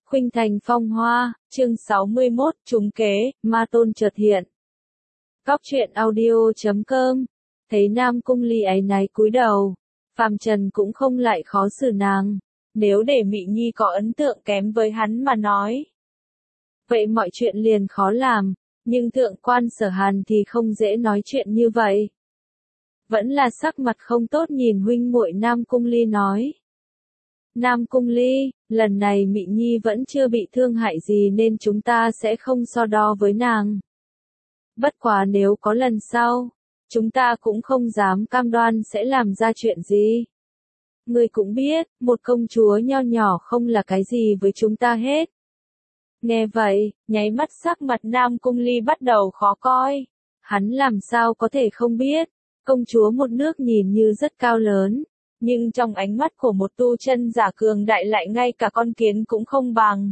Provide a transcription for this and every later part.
Khuynh Thành Phong Hoa, chương 61, trúng kế, ma tôn chợt hiện. Góc truyện audio.com. Thấy Nam Cung Ly áy náy cúi đầu, Phàm Trần cũng không lại khó xử nàng. Nếu để Mị Nhi có ấn tượng kém với hắn mà nói, vậy mọi chuyện liền khó làm, nhưng thượng quan Sở Hàn thì không dễ nói chuyện như vậy. Vẫn là sắc mặt không tốt nhìn huynh muội Nam Cung Ly nói. Nam Cung Ly, lần này Mị Nhi vẫn chưa bị thương hại gì nên chúng ta sẽ không so đo với nàng. Bất quá nếu có lần sau, chúng ta cũng không dám cam đoan sẽ làm ra chuyện gì. Ngươi cũng biết, một công chúa nho nhỏ không là cái gì với chúng ta hết. Nghe vậy, nháy mắt sắc mặt Nam Cung Ly bắt đầu khó coi. Hắn làm sao có thể không biết, công chúa một nước nhìn như rất cao lớn, nhưng trong ánh mắt của một tu chân giả cường đại lại ngay cả con kiến cũng không bằng.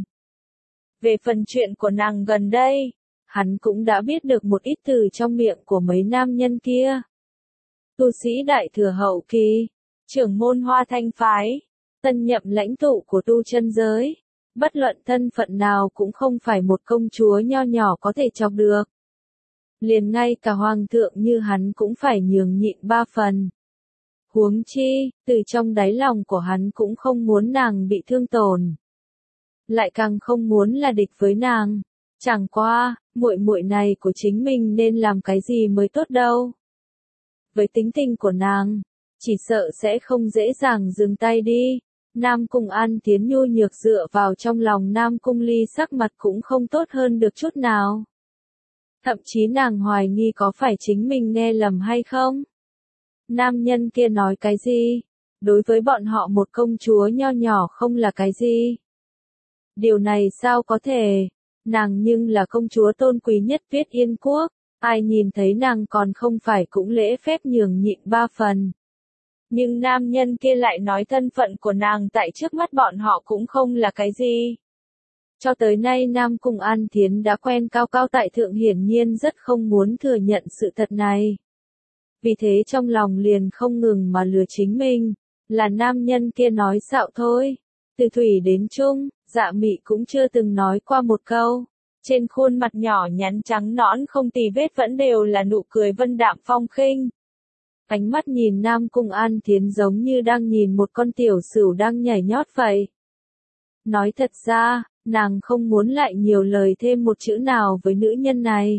Về phần chuyện của nàng gần đây, hắn cũng đã biết được một ít từ trong miệng của mấy nam nhân kia. Tu sĩ đại thừa hậu kỳ, trưởng môn Hoa Thanh phái, tân nhậm lãnh tụ của tu chân giới, bất luận thân phận nào cũng không phải một công chúa nho nhỏ có thể chọc được. Liền ngay cả hoàng thượng như hắn cũng phải nhường nhịn 3 phần. Huống chi, từ trong đáy lòng của hắn cũng không muốn nàng bị thương tổn. Lại càng không muốn là địch với nàng. Chẳng qua, muội muội này của chính mình nên làm cái gì mới tốt đâu. Với tính tình của nàng, chỉ sợ sẽ không dễ dàng dừng tay đi. Nam Cung An Tiến nhu nhược dựa vào trong lòng Nam Cung Ly, sắc mặt cũng không tốt hơn được chút nào. Thậm chí nàng hoài nghi có phải chính mình nghe lầm hay không. Nam nhân kia nói cái gì? Đối với bọn họ một công chúa nho nhỏ không là cái gì? Điều này sao có thể? Nàng nhưng là công chúa tôn quý nhất Viết Yên Quốc, ai nhìn thấy nàng còn không phải cũng lễ phép nhường nhịn 3 phần. Nhưng nam nhân kia lại nói thân phận của nàng tại trước mắt bọn họ cũng không là cái gì. Cho tới nay Nam Cung An Thiến đã quen cao cao tại thượng, hiển nhiên rất không muốn thừa nhận sự thật này. Vì thế trong lòng liền không ngừng mà lừa chính mình, là nam nhân kia nói xạo thôi. Từ thủy đến trung, Dạ Mị cũng chưa từng nói qua một câu. Trên khuôn mặt nhỏ nhắn trắng nõn không tì vết vẫn đều là nụ cười vân đạm phong khinh. Ánh mắt nhìn Nam Cung An Thiến giống như đang nhìn một con tiểu sửu đang nhảy nhót vậy. Nói thật ra, nàng không muốn lại nhiều lời thêm một chữ nào với nữ nhân này.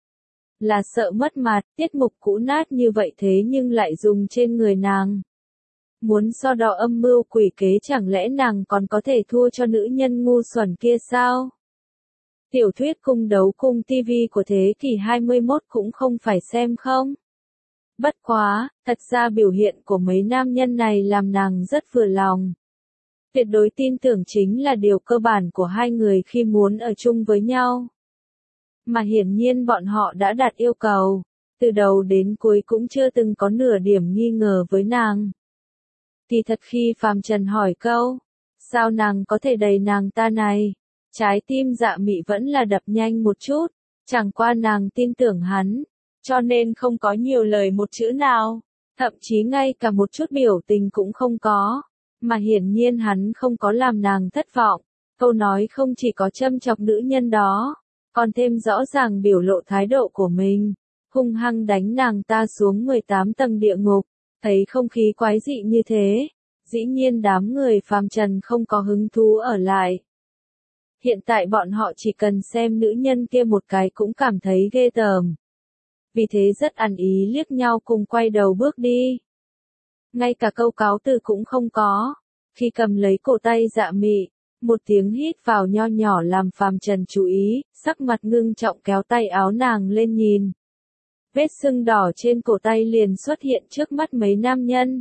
Là sợ mất mặt, tiết mục cũ nát như vậy thế nhưng lại dùng trên người nàng. Muốn so đo âm mưu quỷ kế, chẳng lẽ nàng còn có thể thua cho nữ nhân ngu xuẩn kia sao? Tiểu thuyết cung đấu cung TV của thế kỷ 21 cũng không phải xem không? Bất quá, thật ra biểu hiện của mấy nam nhân này làm nàng rất vừa lòng. Tuyệt đối tin tưởng chính là điều cơ bản của hai người khi muốn ở chung với nhau. Mà hiển nhiên bọn họ đã đặt yêu cầu, từ đầu đến cuối cũng chưa từng có nửa điểm nghi ngờ với nàng. Thì thật khi Phàm Trần hỏi câu, sao nàng có thể đầy nàng ta này, trái tim Dạ Mị vẫn là đập nhanh một chút, chẳng qua nàng tin tưởng hắn, cho nên không có nhiều lời một chữ nào, thậm chí ngay cả một chút biểu tình cũng không có, mà hiển nhiên hắn không có làm nàng thất vọng. Câu nói không chỉ có châm chọc nữ nhân đó, còn thêm rõ ràng biểu lộ thái độ của mình, hung hăng đánh nàng ta xuống 18 tầng địa ngục. Thấy không khí quái dị như thế, dĩ nhiên đám người Phàm Trần không có hứng thú ở lại. Hiện tại bọn họ chỉ cần xem nữ nhân kia một cái cũng cảm thấy ghê tởm. Vì thế rất ăn ý liếc nhau cùng quay đầu bước đi. Ngay cả câu cáo từ cũng không có. Khi cầm lấy cổ tay Dạ Mị, một tiếng hít vào nho nhỏ làm Phàm Trần chú ý, sắc mặt ngưng trọng kéo tay áo nàng lên nhìn. Vết sưng đỏ trên cổ tay liền xuất hiện trước mắt mấy nam nhân.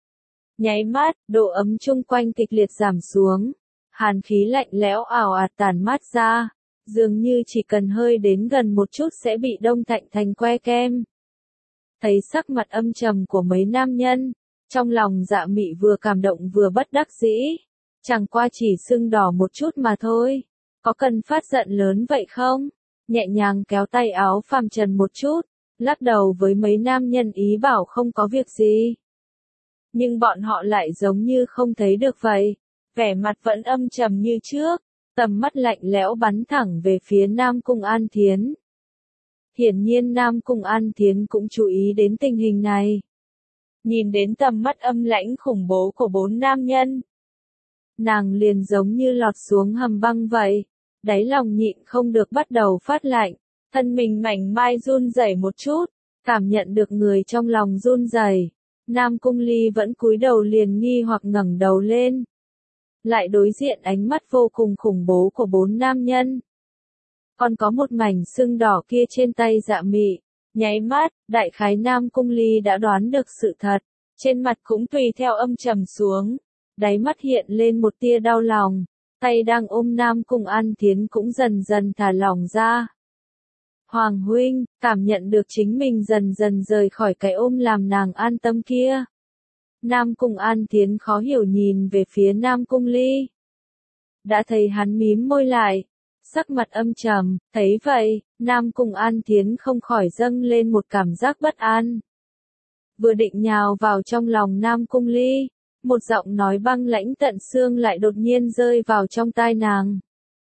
Nháy mắt, độ ấm chung quanh kịch liệt giảm xuống. Hàn khí lạnh lẽo ảo ạt tản mát ra, dường như chỉ cần hơi đến gần một chút sẽ bị đông lạnh thành que kem. Thấy sắc mặt âm trầm của mấy nam nhân, trong lòng Dạ Mị vừa cảm động vừa bất đắc dĩ. Chẳng qua chỉ sưng đỏ một chút mà thôi, có cần phát giận lớn vậy không? Nhẹ nhàng kéo tay áo Phàm Trần một chút, lắc đầu với mấy nam nhân ý bảo không có việc gì. Nhưng bọn họ lại giống như không thấy được vậy, vẻ mặt vẫn âm trầm như trước, tầm mắt lạnh lẽo bắn thẳng về phía Nam Cung An Thiến. Hiển nhiên Nam Cung An Thiến cũng chú ý đến tình hình này. Nhìn đến tầm mắt âm lãnh khủng bố của 4 nam nhân, nàng liền giống như lọt xuống hầm băng vậy, đáy lòng nhịn không được bắt đầu phát lạnh, thân mình mảnh mai run rẩy một chút, cảm nhận được người trong lòng run rẩy. Nam Cung Ly vẫn cúi đầu liền nghi hoặc ngẩng đầu lên, lại đối diện ánh mắt vô cùng khủng bố của 4 nam nhân. Còn có một mảnh sưng đỏ kia trên tay Dạ Mị, nháy mắt, đại khái Nam Cung Ly đã đoán được sự thật, trên mặt cũng tùy theo âm trầm xuống, đáy mắt hiện lên một tia đau lòng, tay đang ôm Nam Cung An Thiến cũng dần dần thả lỏng ra. Hoàng huynh, cảm nhận được chính mình dần dần rời khỏi cái ôm làm nàng an tâm kia. Nam Cung An Thiến khó hiểu nhìn về phía Nam Cung Ly. Đã thấy hắn mím môi lại, sắc mặt âm trầm, thấy vậy, Nam Cung An Thiến không khỏi dâng lên một cảm giác bất an. Vừa định nhào vào trong lòng Nam Cung Ly, một giọng nói băng lãnh tận xương lại đột nhiên rơi vào trong tai nàng.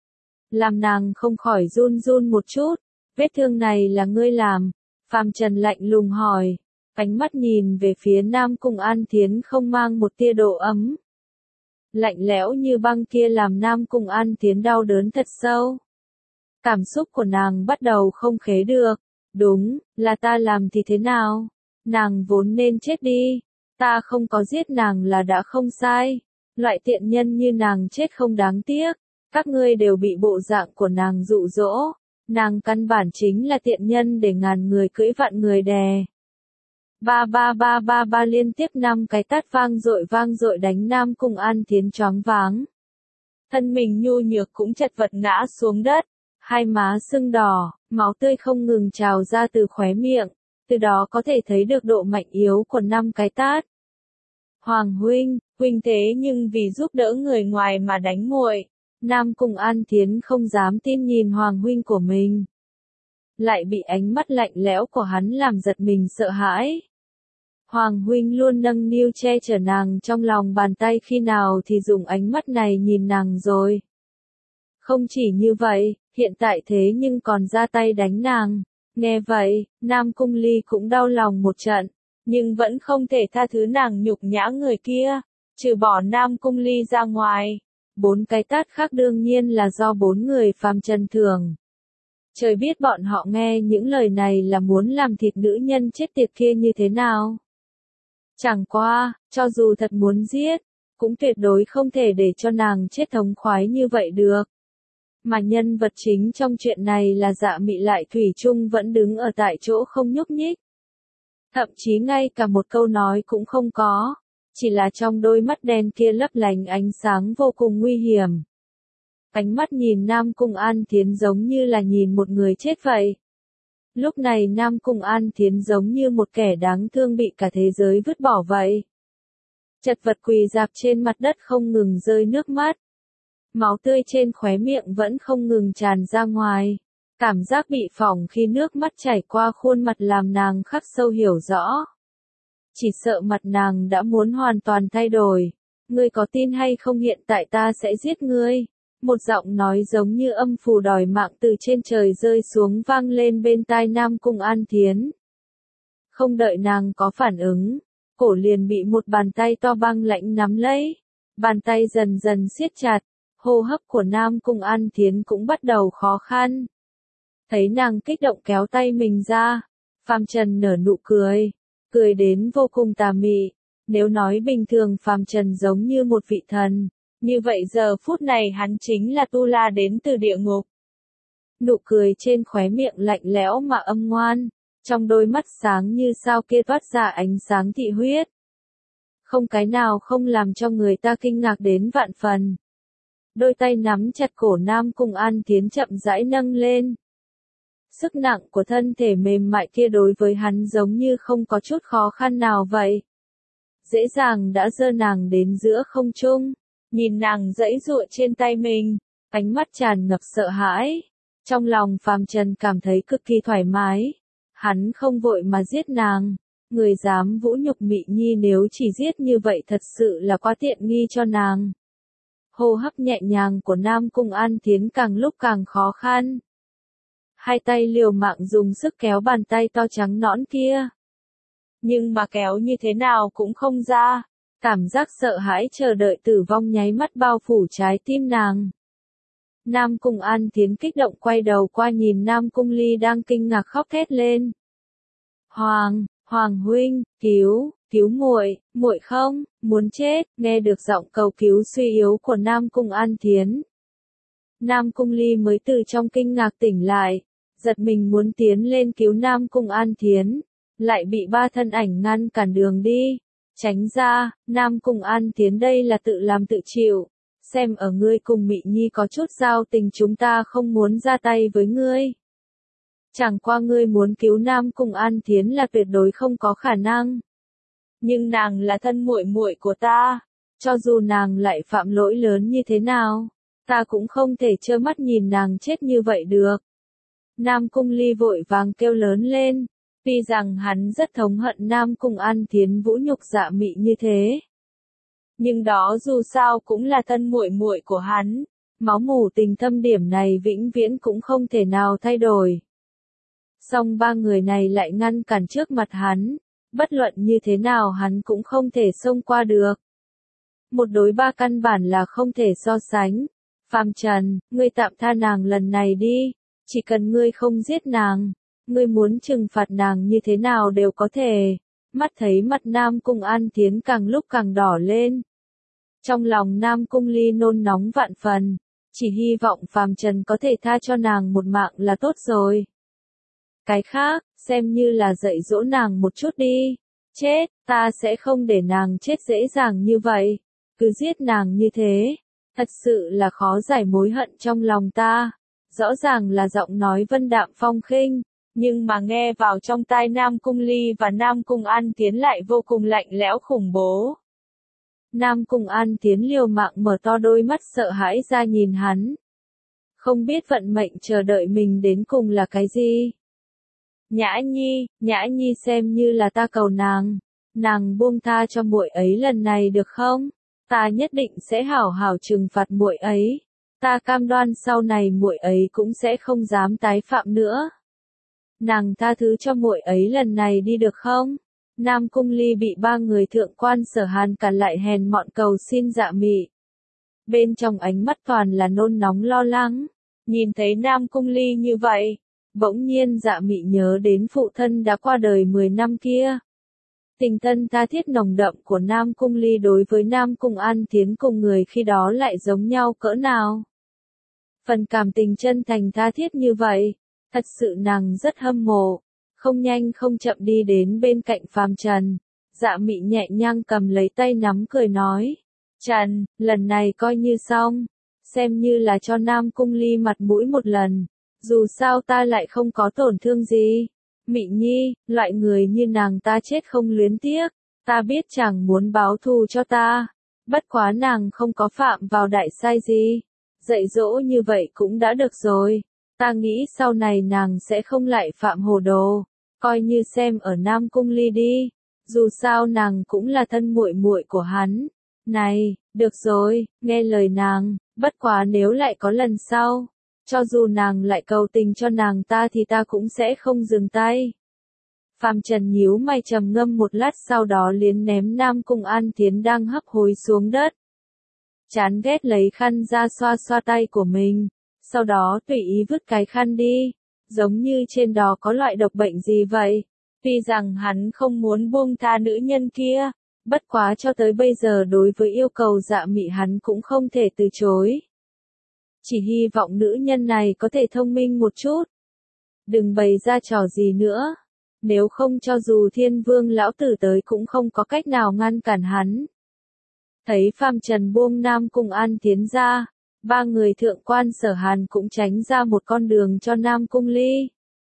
Làm nàng không khỏi run run một chút, vết thương này là ngươi làm, Phàm Trần lạnh lùng hỏi, ánh mắt nhìn về phía Nam Cung An Thiến không mang một tia độ ấm. Lạnh lẽo như băng kia làm Nam Cung An Thiến đau đớn thật sâu. Cảm xúc của nàng bắt đầu không khế được, đúng, là ta làm thì thế nào? Nàng vốn nên chết đi, ta không có giết nàng là đã không sai, loại tiện nhân như nàng chết không đáng tiếc, các ngươi đều bị bộ dạng của nàng dụ dỗ, nàng căn bản chính là tiện nhân để ngàn người cưỡi vạn người đè. Ba ba ba ba ba liên tiếp 5 cái tát vang dội đánh Nam Cung An Thiến choáng váng. Thân mình nhu nhược cũng chật vật ngã xuống đất, hai má sưng đỏ, máu tươi không ngừng trào ra từ khóe miệng, từ đó có thể thấy được độ mạnh yếu của 5 cái tát. Hoàng huynh, huynh thế nhưng vì giúp đỡ người ngoài mà đánh muội. Nam Cung An Thiến không dám tin nhìn Hoàng huynh của mình. Lại bị ánh mắt lạnh lẽo của hắn làm giật mình sợ hãi. Hoàng huynh luôn nâng niu che chở nàng trong lòng bàn tay, khi nào thì dùng ánh mắt này nhìn nàng rồi. Không chỉ như vậy, hiện tại thế nhưng còn ra tay đánh nàng. Nghe vậy, Nam Cung Ly cũng đau lòng một trận, nhưng vẫn không thể tha thứ nàng nhục nhã người kia, trừ bỏ Nam Cung Ly ra ngoài. 4 cái tát khác đương nhiên là do 4 người Phàm Trần thưởng. Trời biết bọn họ nghe những lời này là muốn làm thịt nữ nhân chết tiệt kia như thế nào. Chẳng qua, cho dù thật muốn giết, cũng tuyệt đối không thể để cho nàng chết thống khoái như vậy được. Mà nhân vật chính trong chuyện này là Dạ Mị lại thủy chung vẫn đứng ở tại chỗ không nhúc nhích. Thậm chí ngay cả một câu nói cũng không có, chỉ là trong đôi mắt đen kia lấp lánh ánh sáng vô cùng nguy hiểm. Ánh mắt nhìn Nam Cung An Thiến giống như là nhìn một người chết vậy. Lúc này Nam Cung An Thiến giống như một kẻ đáng thương bị cả thế giới vứt bỏ vậy. Chật vật quỳ rạp trên mặt đất không ngừng rơi nước mắt. Máu tươi trên khóe miệng vẫn không ngừng tràn ra ngoài. Cảm giác bị phỏng khi nước mắt chảy qua khuôn mặt làm nàng khắc sâu hiểu rõ. Chỉ sợ mặt nàng đã muốn hoàn toàn thay đổi. Ngươi có tin hay không hiện tại ta sẽ giết ngươi? Một giọng nói giống như âm phù đòi mạng từ trên trời rơi xuống vang lên bên tai Nam Cung An Thiến. Không đợi nàng có phản ứng, cổ liền bị một bàn tay to băng lạnh nắm lấy. Bàn tay dần dần siết chặt, hô hấp của Nam Cung An Thiến cũng bắt đầu khó khăn. Thấy nàng kích động kéo tay mình ra, Phàm Trần nở nụ cười, cười đến vô cùng tà mị. Nếu nói bình thường Phàm Trần giống như một vị thần, như vậy giờ phút này hắn chính là tu la đến từ địa ngục. Nụ cười trên khóe miệng lạnh lẽo mà âm ngoan, trong đôi mắt sáng như sao kia toát ra ánh sáng thị huyết. Không cái nào không làm cho người ta kinh ngạc đến vạn phần. Đôi tay nắm chặt cổ Nam Cung An Thiến chậm rãi nâng lên. Sức nặng của thân thể mềm mại kia đối với hắn giống như không có chút khó khăn nào vậy. Dễ dàng đã giơ nàng đến giữa không trung, nhìn nàng giãy giụa trên tay mình, ánh mắt tràn ngập sợ hãi. Trong lòng Phàm Trần cảm thấy cực kỳ thoải mái. Hắn không vội mà giết nàng. Người dám vũ nhục Mị Nhi nếu chỉ giết như vậy thật sự là quá tiện nghi cho nàng. hô hấp nhẹ nhàng của Nam Cung An Thiến càng lúc càng khó khăn. Hai tay liều mạng dùng sức kéo bàn tay to trắng nõn kia. Nhưng mà kéo như thế nào cũng không ra. Cảm giác sợ hãi chờ đợi tử vong nháy mắt bao phủ trái tim nàng. Nam Cung An Thiến kích động quay đầu qua nhìn Nam Cung Ly đang kinh ngạc khóc thét lên. Hoàng huynh, cứu muội không, muốn chết, nghe được giọng cầu cứu suy yếu của Nam Cung An Thiến. Nam Cung Ly mới từ trong kinh ngạc tỉnh lại, giật mình muốn tiến lên cứu Nam Cung An Thiến, lại bị ba thân ảnh ngăn cản đường đi. Tránh ra, Nam Cung An Thiến đây là tự làm tự chịu, xem ở ngươi cùng Mị Nhi có chút giao tình chúng ta không muốn ra tay với ngươi. Chẳng qua ngươi muốn cứu Nam Cung An Thiến là tuyệt đối không có khả năng. Nhưng nàng là thân muội muội của ta, cho dù nàng lại phạm lỗi lớn như thế nào, ta cũng không thể trơ mắt nhìn nàng chết như vậy được. Nam Cung Ly vội vàng kêu lớn lên, tuy rằng hắn rất thống hận Nam Cung An Thiến vũ nhục Dạ Mị như thế. Nhưng đó dù sao cũng là thân muội muội của hắn, máu mủ tình thâm điểm này vĩnh viễn cũng không thể nào thay đổi. Song ba người này lại ngăn cản trước mặt hắn, bất luận như thế nào hắn cũng không thể xông qua được. Một đối ba căn bản là không thể so sánh. Phàm Trần, ngươi tạm tha nàng lần này đi, chỉ cần ngươi không giết nàng, ngươi muốn trừng phạt nàng như thế nào đều có thể. Mắt thấy mặt Nam Cung An Thiến càng lúc càng đỏ lên. Trong lòng Nam Cung Ly nôn nóng vạn phần, chỉ hy vọng Phàm Trần có thể tha cho nàng một mạng là tốt rồi. Cái khác, xem như là dạy dỗ nàng một chút đi. Chết, ta sẽ không để nàng chết dễ dàng như vậy. Cứ giết nàng như thế, thật sự là khó giải mối hận trong lòng ta. Rõ ràng là giọng nói vân đạm phong khinh, nhưng mà nghe vào trong tai Nam Cung Ly và Nam Cung An Thiến lại vô cùng lạnh lẽo khủng bố. Nam Cung An Thiến liều mạng mở to đôi mắt sợ hãi ra nhìn hắn. Không biết vận mệnh chờ đợi mình đến cùng là cái gì. Nhã Nhi xem như là ta cầu nàng buông tha cho muội ấy lần này được không? Ta nhất định sẽ hảo hảo trừng phạt muội ấy. Ta cam đoan sau này muội ấy cũng sẽ không dám tái phạm nữa. Nàng tha thứ cho muội ấy lần này đi được không? Nam Cung Ly bị ba người thượng quan Sở Hàn cản lại hèn mọn cầu xin Dạ Mị. Bên trong ánh mắt toàn là nôn nóng lo lắng. Nhìn thấy Nam Cung Ly như vậy, bỗng nhiên Dạ Mị nhớ đến phụ thân đã qua đời 10 năm kia. Tình thân tha thiết nồng đậm của Nam Cung Ly đối với Nam Cung An Thiến cùng người khi đó lại giống nhau cỡ nào. Phần cảm tình chân thành tha thiết như vậy, thật sự nàng rất hâm mộ. Không nhanh không chậm đi đến bên cạnh Phàm Trần, Dạ Mị nhẹ nhàng cầm lấy tay nắm cười nói. Trần, lần này coi như xong, xem như là cho Nam Cung Ly mặt mũi một lần, dù sao ta lại không có tổn thương gì. Mị Nhi, loại người như nàng ta chết không luyến tiếc, ta biết chàng muốn báo thù cho ta, bất quá nàng không có phạm vào đại sai gì, dạy dỗ như vậy cũng đã được rồi, ta nghĩ sau này nàng sẽ không lại phạm hồ đồ, coi như xem ở Nam Cung Ly đi, dù sao nàng cũng là thân muội muội của hắn. Này, được rồi, nghe lời nàng, bất quá nếu lại có lần sau, cho dù nàng lại cầu tình cho nàng ta thì ta cũng sẽ không dừng tay. Phàm Trần nhíu mày trầm ngâm một lát sau đó liền ném Nam Cung An Thiến đang hấp hối xuống đất. Chán ghét lấy khăn ra xoa xoa tay của mình, sau đó tùy ý vứt cái khăn đi, giống như trên đó có loại độc bệnh gì vậy. Tuy rằng hắn không muốn buông tha nữ nhân kia, bất quá cho tới bây giờ đối với yêu cầu Dạ Mị hắn cũng không thể từ chối. Chỉ hy vọng nữ nhân này có thể thông minh một chút. Đừng bày ra trò gì nữa. Nếu không cho dù Thiên Vương lão tử tới cũng không có cách nào ngăn cản hắn. Thấy Phàm Trần buông Nam Cung An Thiến ra, ba người thượng quan Sở Hàn cũng tránh ra một con đường cho Nam Cung Ly.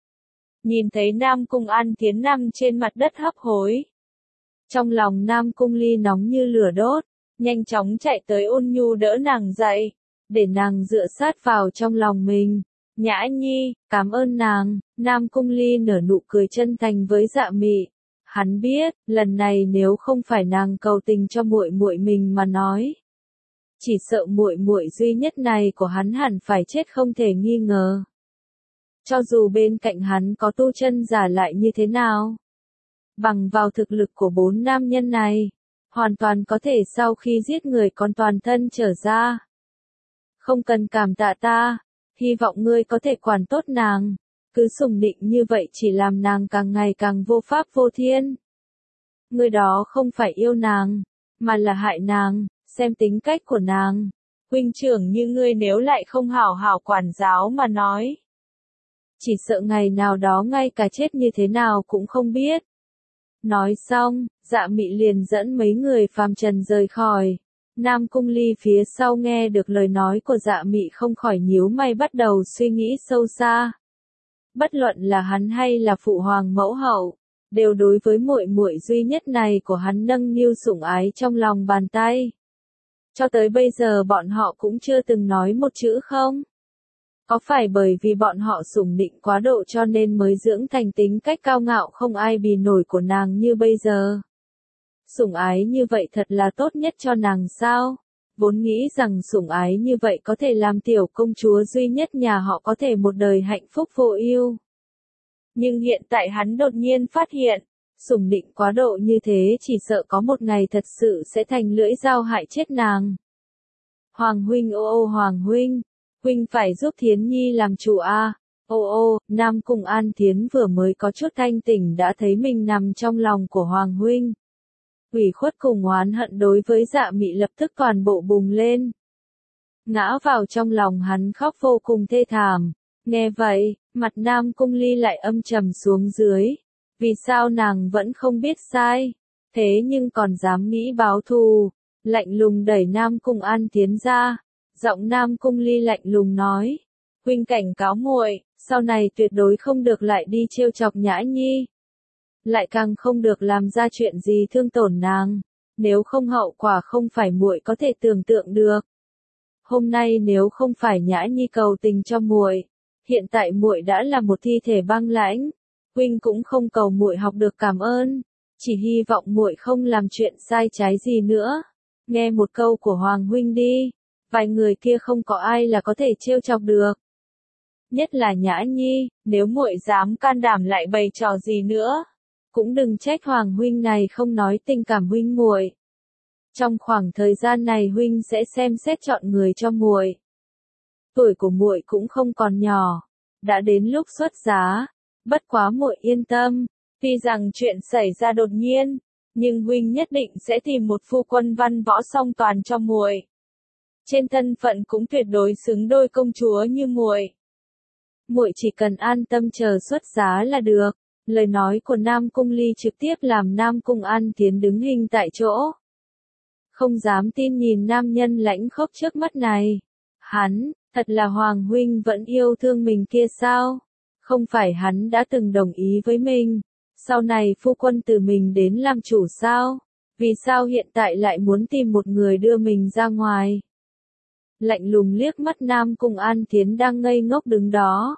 Nhìn thấy Nam Cung An Thiến nằm trên mặt đất hấp hối. Trong lòng Nam Cung Ly nóng như lửa đốt, nhanh chóng chạy tới ôn nhu đỡ nàng dậy, để nàng dựa sát vào trong lòng mình. Nhã Nhi, cảm ơn nàng. Nam Cung Ly nở nụ cười chân thành với Dạ Mị. Hắn biết, lần này nếu không phải nàng cầu tình cho muội muội mình mà nói, Chỉ sợ muội muội duy nhất này của hắn hẳn phải chết không thể nghi ngờ. Cho dù bên cạnh hắn có tu chân giả lại như thế nào, bằng vào thực lực của 4 nam nhân này, hoàn toàn có thể sau khi giết người còn toàn thân trở ra. Không cần cảm tạ ta, hy vọng ngươi có thể quản tốt nàng, cứ sủng nịnh như vậy chỉ làm nàng càng ngày càng vô pháp vô thiên. Ngươi đó không phải yêu nàng, mà là hại nàng, xem tính cách của nàng. Huynh trưởng như ngươi nếu lại không hảo hảo quản giáo mà nói, chỉ sợ ngày nào đó ngay cả chết như thế nào cũng không biết. Nói xong, Dạ Mị liền dẫn mấy người phàm trần rời khỏi. Nam Cung Ly phía sau nghe được lời nói của Dạ Mị không khỏi nhíu mày bắt đầu suy nghĩ sâu xa. Bất luận là hắn hay là phụ hoàng mẫu hậu, đều đối với muội muội duy nhất này của hắn nâng niu sủng ái trong lòng bàn tay. Cho tới bây giờ bọn họ cũng chưa từng nói một chữ không. Có phải bởi vì bọn họ sủng nịnh quá độ cho nên mới dưỡng thành tính cách cao ngạo không ai bì nổi của nàng như bây giờ? Sủng ái như vậy thật là tốt nhất cho nàng sao? Vốn nghĩ rằng sủng ái như vậy có thể làm tiểu công chúa duy nhất nhà họ có thể một đời hạnh phúc vô ưu. Nhưng hiện tại hắn đột nhiên phát hiện, sủng nịnh quá độ như thế chỉ sợ có một ngày thật sự sẽ thành lưỡi dao hại chết nàng. Hoàng huynh ô ô Hoàng huynh, huynh phải giúp Thiến Nhi làm chủ a. Ô ô, Nam Cung An Thiến vừa mới có chút thanh tỉnh đã thấy mình nằm trong lòng của Hoàng huynh. Ủy khuất cùng oán hận đối với Dạ Mị lập tức toàn bộ bùng lên. Ngã vào trong lòng hắn khóc vô cùng thê thảm. Nghe vậy, mặt Nam Cung Ly lại âm trầm xuống dưới. Vì sao nàng vẫn không biết sai, thế nhưng còn dám nghĩ báo thù, lạnh lùng đẩy Nam Cung An Thiến ra. Giọng Nam Cung Ly lạnh lùng nói, huynh cảnh cáo muội, sau này tuyệt đối không được lại đi trêu chọc Nhã Nhi. Lại càng không được làm ra chuyện gì thương tổn nàng, nếu không hậu quả không phải muội có thể tưởng tượng được. Hôm nay nếu không phải Nhã Nhi cầu tình cho muội, hiện tại muội đã là một thi thể băng lãnh. Huynh cũng không cầu muội học được cảm ơn, chỉ hy vọng muội không làm chuyện sai trái gì nữa. Nghe một câu của Hoàng huynh đi, vài người kia không có ai là có thể trêu chọc được. Nhất là Nhã Nhi, nếu muội dám can đảm lại bày trò gì nữa, cũng đừng trách Hoàng huynh này không nói tình cảm huynh muội. Trong khoảng thời gian này huynh sẽ xem xét chọn người cho muội. Tuổi của muội cũng không còn nhỏ, đã đến lúc xuất giá. Bất quá muội yên tâm, tuy rằng chuyện xảy ra đột nhiên, nhưng huynh nhất định sẽ tìm một phu quân văn võ song toàn cho muội. Trên thân phận cũng tuyệt đối xứng đôi công chúa như muội. Muội chỉ cần an tâm chờ xuất giá là được. Lời nói của Nam Cung Ly trực tiếp làm Nam Cung An Thiến đứng hình tại chỗ. Không dám tin nhìn nam nhân lãnh khốc trước mắt này. Hắn, thật là Hoàng huynh vẫn yêu thương mình kia sao? Không phải hắn đã từng đồng ý với mình, sau này phu quân từ mình đến làm chủ sao? Vì sao hiện tại lại muốn tìm một người đưa mình ra ngoài? Lạnh lùng liếc mắt Nam Cung An Thiến đang ngây ngốc đứng đó.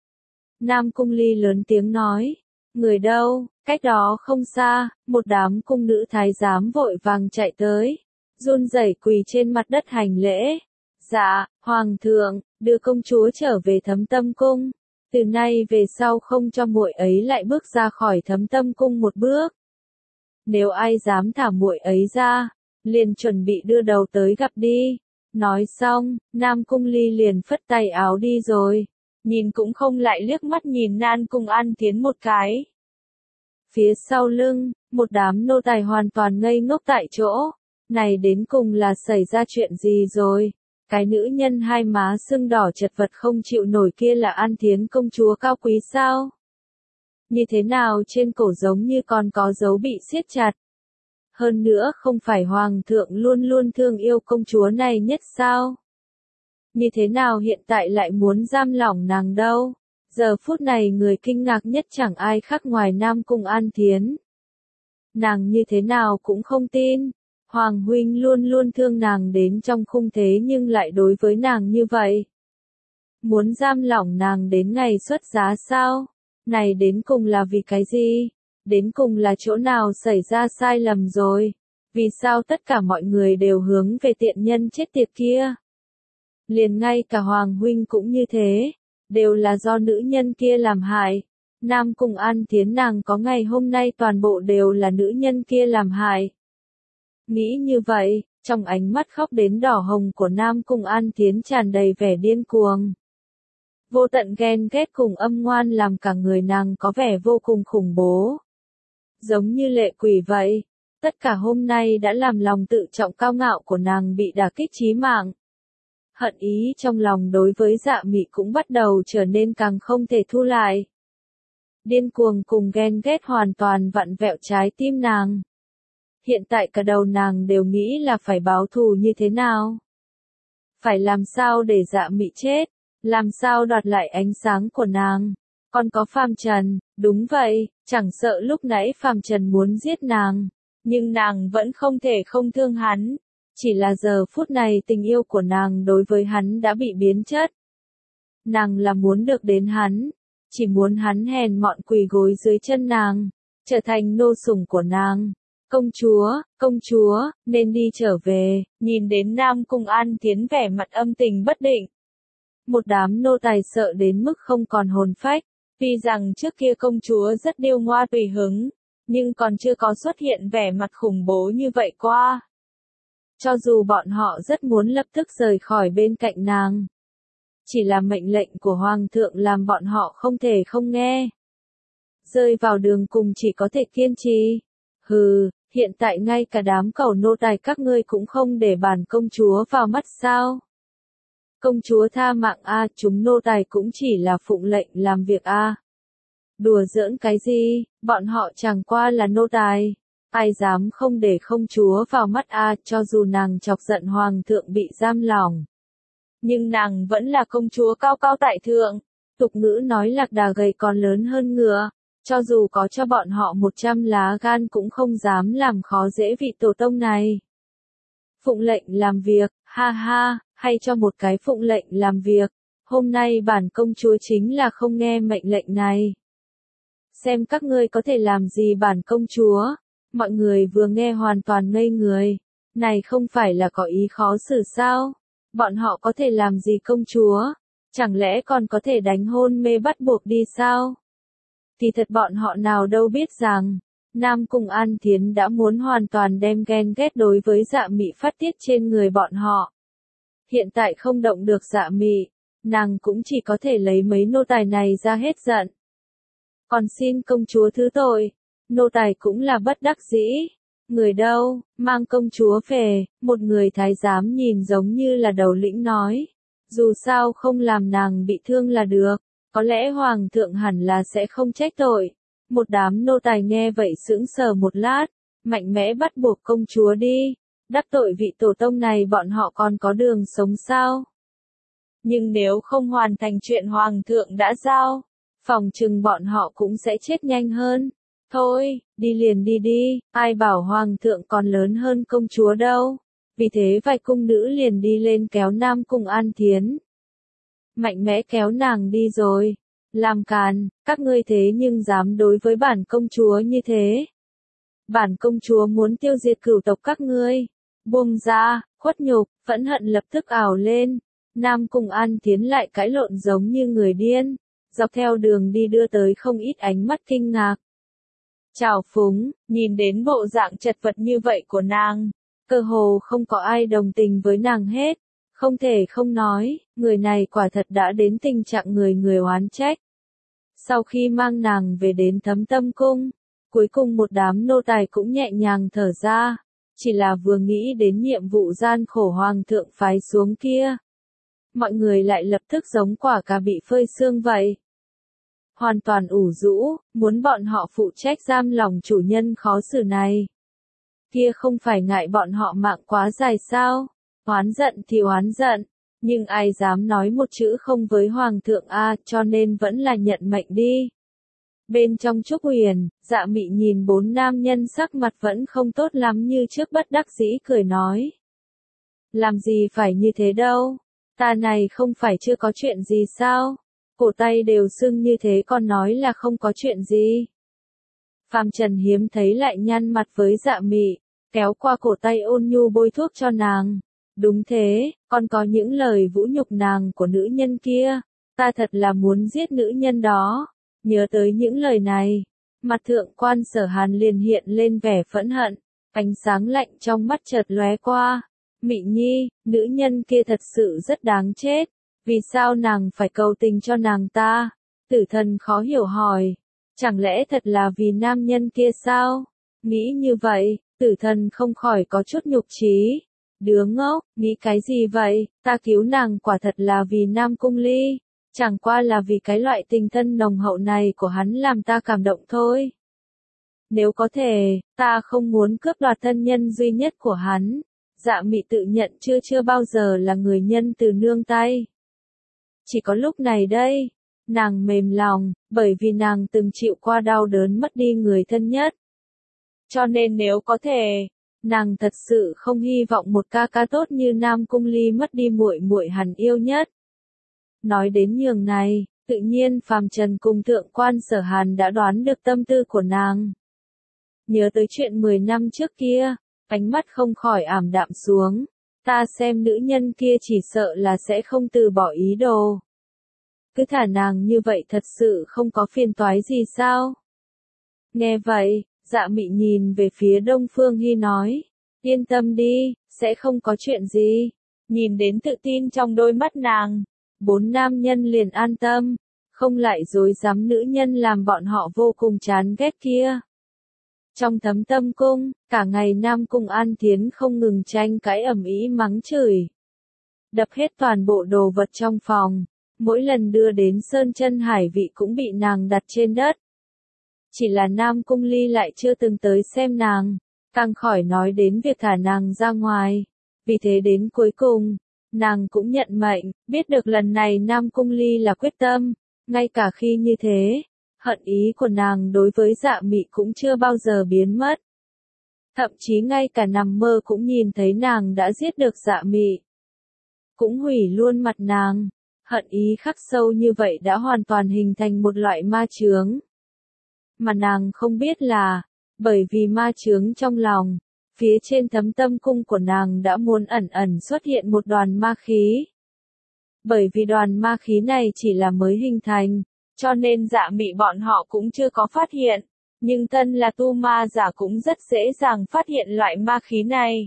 Nam Cung Ly lớn tiếng nói, người đâu, cách đó không xa, một đám cung nữ thái giám vội vàng chạy tới, run rẩy quỳ trên mặt đất hành lễ. Dạ, Hoàng thượng, đưa công chúa trở về Thấm Tâm Cung. Từ nay về sau không cho muội ấy lại bước ra khỏi Thấm Tâm Cung một bước. Nếu ai dám thả muội ấy ra, liền chuẩn bị đưa đầu tới gặp đi. Nói xong, Nam Cung Ly liền phất tay áo đi rồi. Nhìn cũng không lại liếc mắt nhìn Nam Cung An Thiến một cái. Phía sau lưng, một đám nô tài hoàn toàn ngây ngốc tại chỗ. Này đến cùng là xảy ra chuyện gì rồi? Cái nữ nhân hai má sưng đỏ chật vật không chịu nổi kia là An Thiến công chúa cao quý sao? Như thế nào trên cổ giống như còn có dấu bị siết chặt? Hơn nữa không phải Hoàng thượng luôn luôn thương yêu công chúa này nhất sao? Như thế nào hiện tại lại muốn giam lỏng nàng đâu? Giờ phút này người kinh ngạc nhất chẳng ai khác ngoài Nam Cung An Thiến. Nàng như thế nào cũng không tin. Hoàng huynh luôn luôn thương nàng đến trong khung thế nhưng lại đối với nàng như vậy. Muốn giam lỏng nàng đến ngày xuất giá sao? Này đến cùng là vì cái gì? Đến cùng là chỗ nào xảy ra sai lầm rồi? Vì sao tất cả mọi người đều hướng về tiện nhân chết tiệt kia? Liền ngay cả Hoàng huynh cũng như thế, đều là do nữ nhân kia làm hại. Nam Cung An Thiến nàng có ngày hôm nay toàn bộ đều là nữ nhân kia làm hại. Nghĩ như vậy, trong ánh mắt khóc đến đỏ hồng của Nam Cung An Thiến tràn đầy vẻ điên cuồng. Vô tận ghen ghét cùng âm ngoan làm cả người nàng có vẻ vô cùng khủng bố. Giống như lệ quỷ vậy, tất cả hôm nay đã làm lòng tự trọng cao ngạo của nàng bị đả kích chí mạng. Hận ý trong lòng đối với Dạ Mị cũng bắt đầu trở nên càng không thể thu lại. Điên cuồng cùng ghen ghét hoàn toàn vặn vẹo trái tim nàng. Hiện tại cả đầu nàng đều nghĩ là phải báo thù như thế nào. Phải làm sao để Dạ Mị chết, làm sao đoạt lại ánh sáng của nàng. Còn có Phàm Trần, đúng vậy, chẳng sợ lúc nãy Phàm Trần muốn giết nàng, nhưng nàng vẫn không thể không thương hắn. Chỉ là giờ phút này tình yêu của nàng đối với hắn đã bị biến chất. Nàng là muốn được đến hắn, chỉ muốn hắn hèn mọn quỳ gối dưới chân nàng, trở thành nô sủng của nàng. Công chúa, nên đi trở về, nhìn đến Nam Cung An Thiến vẻ mặt âm tình bất định. Một đám nô tài sợ đến mức không còn hồn phách, tuy rằng trước kia công chúa rất điêu ngoa tùy hứng, nhưng còn chưa có xuất hiện vẻ mặt khủng bố như vậy qua. Cho dù bọn họ rất muốn lập tức rời khỏi bên cạnh nàng, chỉ là mệnh lệnh của Hoàng thượng làm bọn họ không thể không nghe. Rơi vào đường cùng chỉ có thể kiên trì. Hừ, hiện tại ngay cả đám cẩu nô tài các ngươi cũng không để bản công chúa vào mắt sao? Công chúa tha mạng a, chúng nô tài cũng chỉ là phụng lệnh làm việc a. Đùa giỡn cái gì, bọn họ chẳng qua là nô tài. Ai dám không để công chúa vào mắt a, cho dù nàng chọc giận hoàng thượng bị giam lỏng. Nhưng nàng vẫn là công chúa cao cao tại thượng. Tục ngữ nói lạc đà gầy còn lớn hơn ngựa. Cho dù có cho bọn họ 100 lá gan cũng không dám làm khó dễ vị tổ tông này. Phụng lệnh làm việc, ha ha, hay cho một cái phụng lệnh làm việc. Hôm nay bản công chúa chính là không nghe mệnh lệnh này. Xem các ngươi có thể làm gì bản công chúa. Mọi người vừa nghe hoàn toàn ngây người. Này không phải là có ý khó xử sao? Bọn họ có thể làm gì công chúa? Chẳng lẽ còn có thể đánh hôn mê bắt buộc đi sao? Thì thật bọn họ nào đâu biết rằng, Nam Cung An Thiến đã muốn hoàn toàn đem ghen ghét đối với Dạ Mị phát tiết trên người bọn họ. Hiện tại không động được Dạ Mị, nàng cũng chỉ có thể lấy mấy nô tài này ra hết giận. Còn xin công chúa thứ tội, nô tài cũng là bất đắc dĩ. Người đâu, mang công chúa về, một người thái giám nhìn giống như là đầu lĩnh nói. Dù sao không làm nàng bị thương là được. Có lẽ hoàng thượng hẳn là sẽ không trách tội. Một đám nô tài nghe vậy sững sờ một lát, mạnh mẽ bắt buộc công chúa đi. Đắc tội vị tổ tông này bọn họ còn có đường sống sao? Nhưng nếu không hoàn thành chuyện hoàng thượng đã giao, phòng chừng bọn họ cũng sẽ chết nhanh hơn. Thôi, đi liền đi, ai bảo hoàng thượng còn lớn hơn công chúa đâu. Vì thế vài cung nữ liền đi lên kéo Nam Cung An Thiến. Mạnh mẽ kéo nàng đi rồi. Làm càn, các ngươi thế nhưng dám đối với bản công chúa như thế. Bản công chúa muốn tiêu diệt cửu tộc các ngươi. Buông ra, khuất nhục, phẫn hận lập tức ảo lên. Nam Cung An Thiến lại cãi lộn giống như người điên. Dọc theo đường đi đưa tới không ít ánh mắt kinh ngạc. Trào phúng, nhìn đến bộ dạng chật vật như vậy của nàng. Cơ hồ không có ai đồng tình với nàng hết. Không thể không nói, người này quả thật đã đến tình trạng người oán trách. Sau khi mang nàng về đến Thấm Tâm Cung, cuối cùng một đám nô tài cũng nhẹ nhàng thở ra, chỉ là vừa nghĩ đến nhiệm vụ gian khổ hoàng thượng phái xuống kia. Mọi người lại lập tức giống quả cà bị phơi sương vậy. Hoàn toàn ủ rũ, muốn bọn họ phụ trách giam lòng chủ nhân khó xử này. Kia không phải ngại bọn họ mạng quá dài sao? Oán giận thì oán giận, nhưng ai dám nói một chữ không với hoàng thượng a, cho nên vẫn là nhận mệnh đi. Bên trong Trúc Huyền, Dạ Mị nhìn 4 nam nhân sắc mặt vẫn không tốt lắm như trước bất đắc dĩ cười nói. Làm gì phải như thế đâu, ta này không phải chưa có chuyện gì sao, cổ tay đều sưng như thế còn nói là không có chuyện gì. Phàm Trần hiếm thấy lại nhăn mặt với Dạ Mị, kéo qua cổ tay ôn nhu bôi thuốc cho nàng. Đúng thế, còn có những lời vũ nhục nàng của nữ nhân kia, ta thật là muốn giết nữ nhân đó. Nhớ tới những lời này, mặt thượng quan Sở Hàn liền hiện lên vẻ phẫn hận, ánh sáng lạnh trong mắt chợt lóe qua. Mị Nhi, nữ nhân kia thật sự rất đáng chết, vì sao nàng phải cầu tình cho nàng ta? Tử Thần khó hiểu hỏi, chẳng lẽ thật là vì nam nhân kia sao? Nghĩ như vậy, Tử Thần không khỏi có chút nhục chí. Đứa ngốc, nghĩ cái gì vậy, ta cứu nàng quả thật là vì Nam Cung Ly, chẳng qua là vì cái loại tình thân nồng hậu này của hắn làm ta cảm động thôi. Nếu có thể, ta không muốn cướp đoạt thân nhân duy nhất của hắn. Dạ Mị tự nhận chưa bao giờ là người nhân từ nương tay. Chỉ có lúc này đây, nàng mềm lòng, bởi vì nàng từng chịu qua đau đớn mất đi người thân nhất. Cho nên nếu có thể, nàng thật sự không hy vọng một ca ca tốt như Nam Cung Ly mất đi muội muội hắn yêu nhất. Nói đến nhường này, tự nhiên phàm trần cùng thượng quan Sở Hàn đã đoán được tâm tư của nàng. Nhớ tới chuyện 10 năm trước kia, ánh mắt không khỏi ảm đạm xuống. Ta xem nữ nhân kia chỉ sợ là sẽ không từ bỏ ý đồ. Cứ thả nàng như vậy thật sự không có phiền toái gì sao? Nghe vậy, Dạ Mị nhìn về phía Đông Phương Hy nói, yên tâm đi, sẽ không có chuyện gì. Nhìn đến tự tin trong đôi mắt nàng, 4 nam nhân liền an tâm, không lại dối dám nữ nhân làm bọn họ vô cùng chán ghét kia. Trong Thấm Tâm Cung, cả ngày Nam Cung An Thiến không ngừng tranh cãi ầm ĩ mắng chửi. Đập hết toàn bộ đồ vật trong phòng, mỗi lần đưa đến sơn chân hải vị cũng bị nàng đặt trên đất. Chỉ là Nam Cung Ly lại chưa từng tới xem nàng, càng khỏi nói đến việc thả nàng ra ngoài. Vì thế đến cuối cùng, nàng cũng nhận mệnh, biết được lần này Nam Cung Ly là quyết tâm, ngay cả khi như thế, hận ý của nàng đối với Dạ Mị cũng chưa bao giờ biến mất. Thậm chí ngay cả nằm mơ cũng nhìn thấy nàng đã giết được Dạ Mị. Cũng hủy luôn mặt nàng, hận ý khắc sâu như vậy đã hoàn toàn hình thành một loại ma chướng. Mà nàng không biết là, bởi vì ma chướng trong lòng, phía trên Thấm Tâm Cung của nàng đã muốn ẩn ẩn xuất hiện một đoàn ma khí. Bởi vì đoàn ma khí này chỉ là mới hình thành, cho nên Dạ Mị bọn họ cũng chưa có phát hiện, nhưng thân là tu ma giả cũng rất dễ dàng phát hiện loại ma khí này.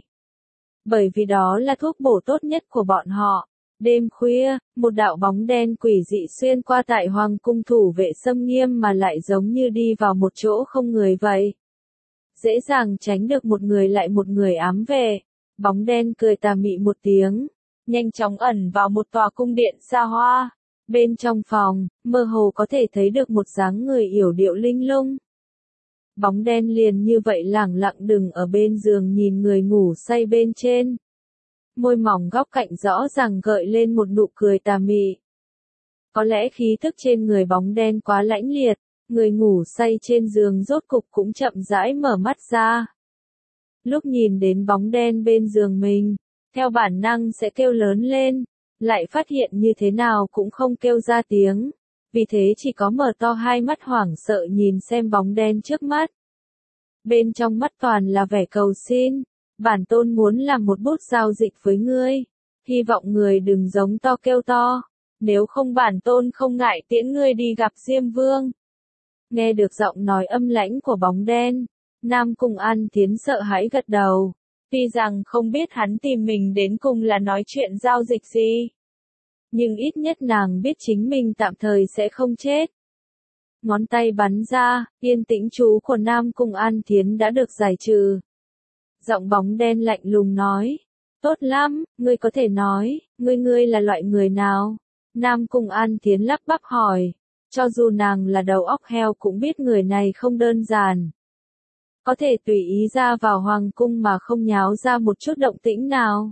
Bởi vì đó là thuốc bổ tốt nhất của bọn họ. Đêm khuya, một đạo bóng đen quỷ dị xuyên qua tại Hoàng cung thủ vệ xâm nghiêm mà lại giống như đi vào một chỗ không người vậy. Dễ dàng tránh được một người lại một người ám về. Bóng đen cười tà mị một tiếng, nhanh chóng ẩn vào một tòa cung điện xa hoa. Bên trong phòng, mơ hồ có thể thấy được một dáng người yểu điệu linh lung. Bóng đen liền như vậy lẳng lặng đứng ở bên giường nhìn người ngủ say bên trên. Môi mỏng góc cạnh rõ ràng gợi lên một nụ cười tà mị. Có lẽ khí thức trên người bóng đen quá lãnh liệt, người ngủ say trên giường rốt cục cũng chậm rãi mở mắt ra. Lúc nhìn đến bóng đen bên giường mình, theo bản năng sẽ kêu lớn lên, lại phát hiện như thế nào cũng không kêu ra tiếng, vì thế chỉ có mở to hai mắt hoảng sợ nhìn xem bóng đen trước mắt. Bên trong mắt toàn là vẻ cầu xin. Bản tôn muốn làm một bút giao dịch với ngươi, hy vọng người đừng giống to kêu to, nếu không bản tôn không ngại tiễn ngươi đi gặp Diêm Vương. Nghe được giọng nói âm lãnh của bóng đen, Nam Cung An Thiến sợ hãi gật đầu, tuy rằng không biết hắn tìm mình đến cùng là nói chuyện giao dịch gì, nhưng ít nhất nàng biết chính mình tạm thời sẽ không chết. Ngón tay bắn ra, yên tĩnh chú của Nam Cung An Thiến đã được giải trừ. Giọng bóng đen lạnh lùng nói, tốt lắm, ngươi có thể nói, ngươi là loại người nào? Nam Cung An Thiến lắp bắp hỏi, cho dù nàng là đầu óc heo cũng biết người này không đơn giản. Có thể tùy ý ra vào hoàng cung mà không nháo ra một chút động tĩnh nào.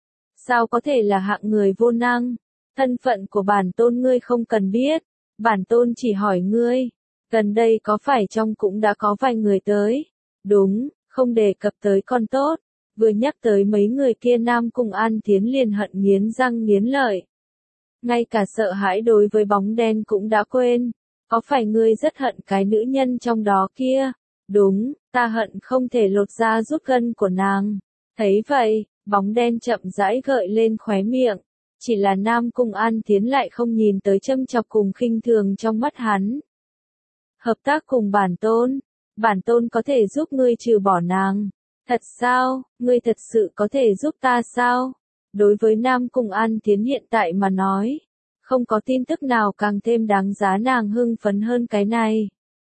Sao có thể là hạng người vô năng? Thân phận của bản tôn ngươi không cần biết, bản tôn chỉ hỏi ngươi, gần đây có phải trong cũng đã có vài người tới? Đúng. Không đề cập tới con tốt, vừa nhắc tới mấy người kia Nam Cung An Thiến liền hận nghiến răng nghiến lợi. Ngay cả sợ hãi đối với bóng đen cũng đã quên, có phải ngươi rất hận cái nữ nhân trong đó kia? Đúng, ta hận không thể lột da rút gân của nàng. Thấy vậy, bóng đen chậm rãi gợi lên khóe miệng. Chỉ là Nam Cung An Thiến lại không nhìn tới châm chọc cùng khinh thường trong mắt hắn. Hợp tác cùng bản tôn có thể giúp ngươi trừ bỏ nàng. Thật sao, ngươi thật sự có thể giúp ta sao? Đối với Nam Cung An Thiến hiện tại mà nói, không có tin tức nào càng thêm đáng giá nàng hưng phấn hơn cái này.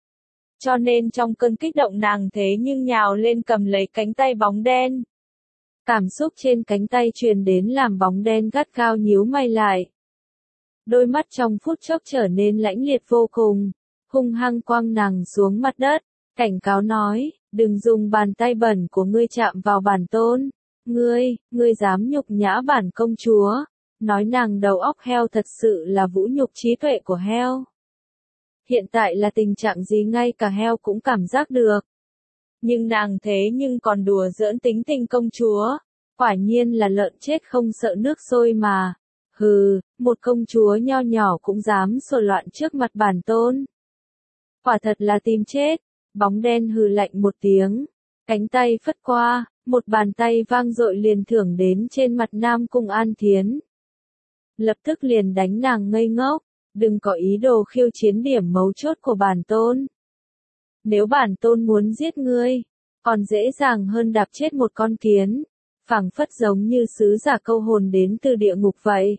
Cho nên trong cơn kích động nàng thế nhưng nhào lên cầm lấy cánh tay bóng đen. Cảm xúc trên cánh tay truyền đến làm bóng đen gắt gao nhíu mày lại. Đôi mắt trong phút chốc trở nên lãnh liệt vô cùng, hung hăng quăng nàng xuống mặt đất, cảnh cáo nói, đừng dùng bàn tay bẩn của ngươi chạm vào bản tôn. Ngươi dám nhục nhã bản công chúa, nói nàng đầu óc heo thật sự là vũ nhục trí tuệ của heo. Hiện tại là tình trạng gì ngay cả heo cũng cảm giác được. Nhưng nàng thế nhưng còn đùa giỡn tính tình công chúa, quả nhiên là lợn chết không sợ nước sôi mà. Hừ, một công chúa nho nhỏ cũng dám sổ loạn trước mặt bản tôn. Quả thật là tìm chết, bóng đen hừ lạnh một tiếng, cánh tay phất qua, một bàn tay vang dội liền thưởng đến trên mặt Nam Cung An Thiến. Lập tức liền đánh nàng ngây ngốc, đừng có ý đồ khiêu chiến điểm mấu chốt của bản tôn. Nếu bản tôn muốn giết ngươi, còn dễ dàng hơn đạp chết một con kiến, phảng phất giống như sứ giả câu hồn đến từ địa ngục vậy.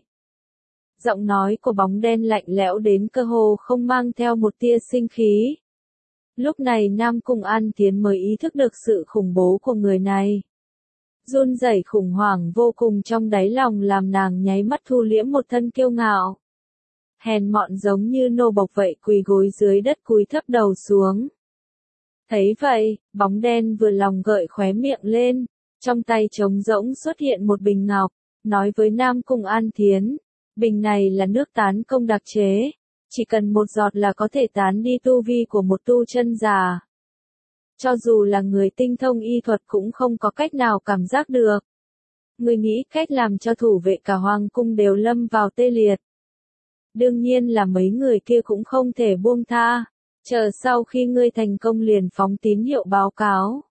Giọng nói của bóng đen lạnh lẽo đến cơ hồ không mang theo một tia sinh khí. Lúc này Nam Cung An Thiến mới ý thức được sự khủng bố của người này. Run rẩy khủng hoảng vô cùng trong đáy lòng làm nàng nháy mắt thu liễm một thân kiêu ngạo. Hèn mọn giống như nô bộc vậy quỳ gối dưới đất cúi thấp đầu xuống. Thấy vậy, bóng đen vừa lòng gợi khóe miệng lên, trong tay trống rỗng xuất hiện một bình ngọc, nói với Nam Cung An Thiến, bình này là nước tán công đặc chế, chỉ cần một giọt là có thể tán đi tu vi của một tu chân giả. Cho dù là người tinh thông y thuật cũng không có cách nào cảm giác được. Người nghĩ cách làm cho thủ vệ cả hoàng cung đều lâm vào tê liệt. Đương nhiên là mấy người kia cũng không thể buông tha, chờ sau khi ngươi thành công liền phóng tín hiệu báo cáo.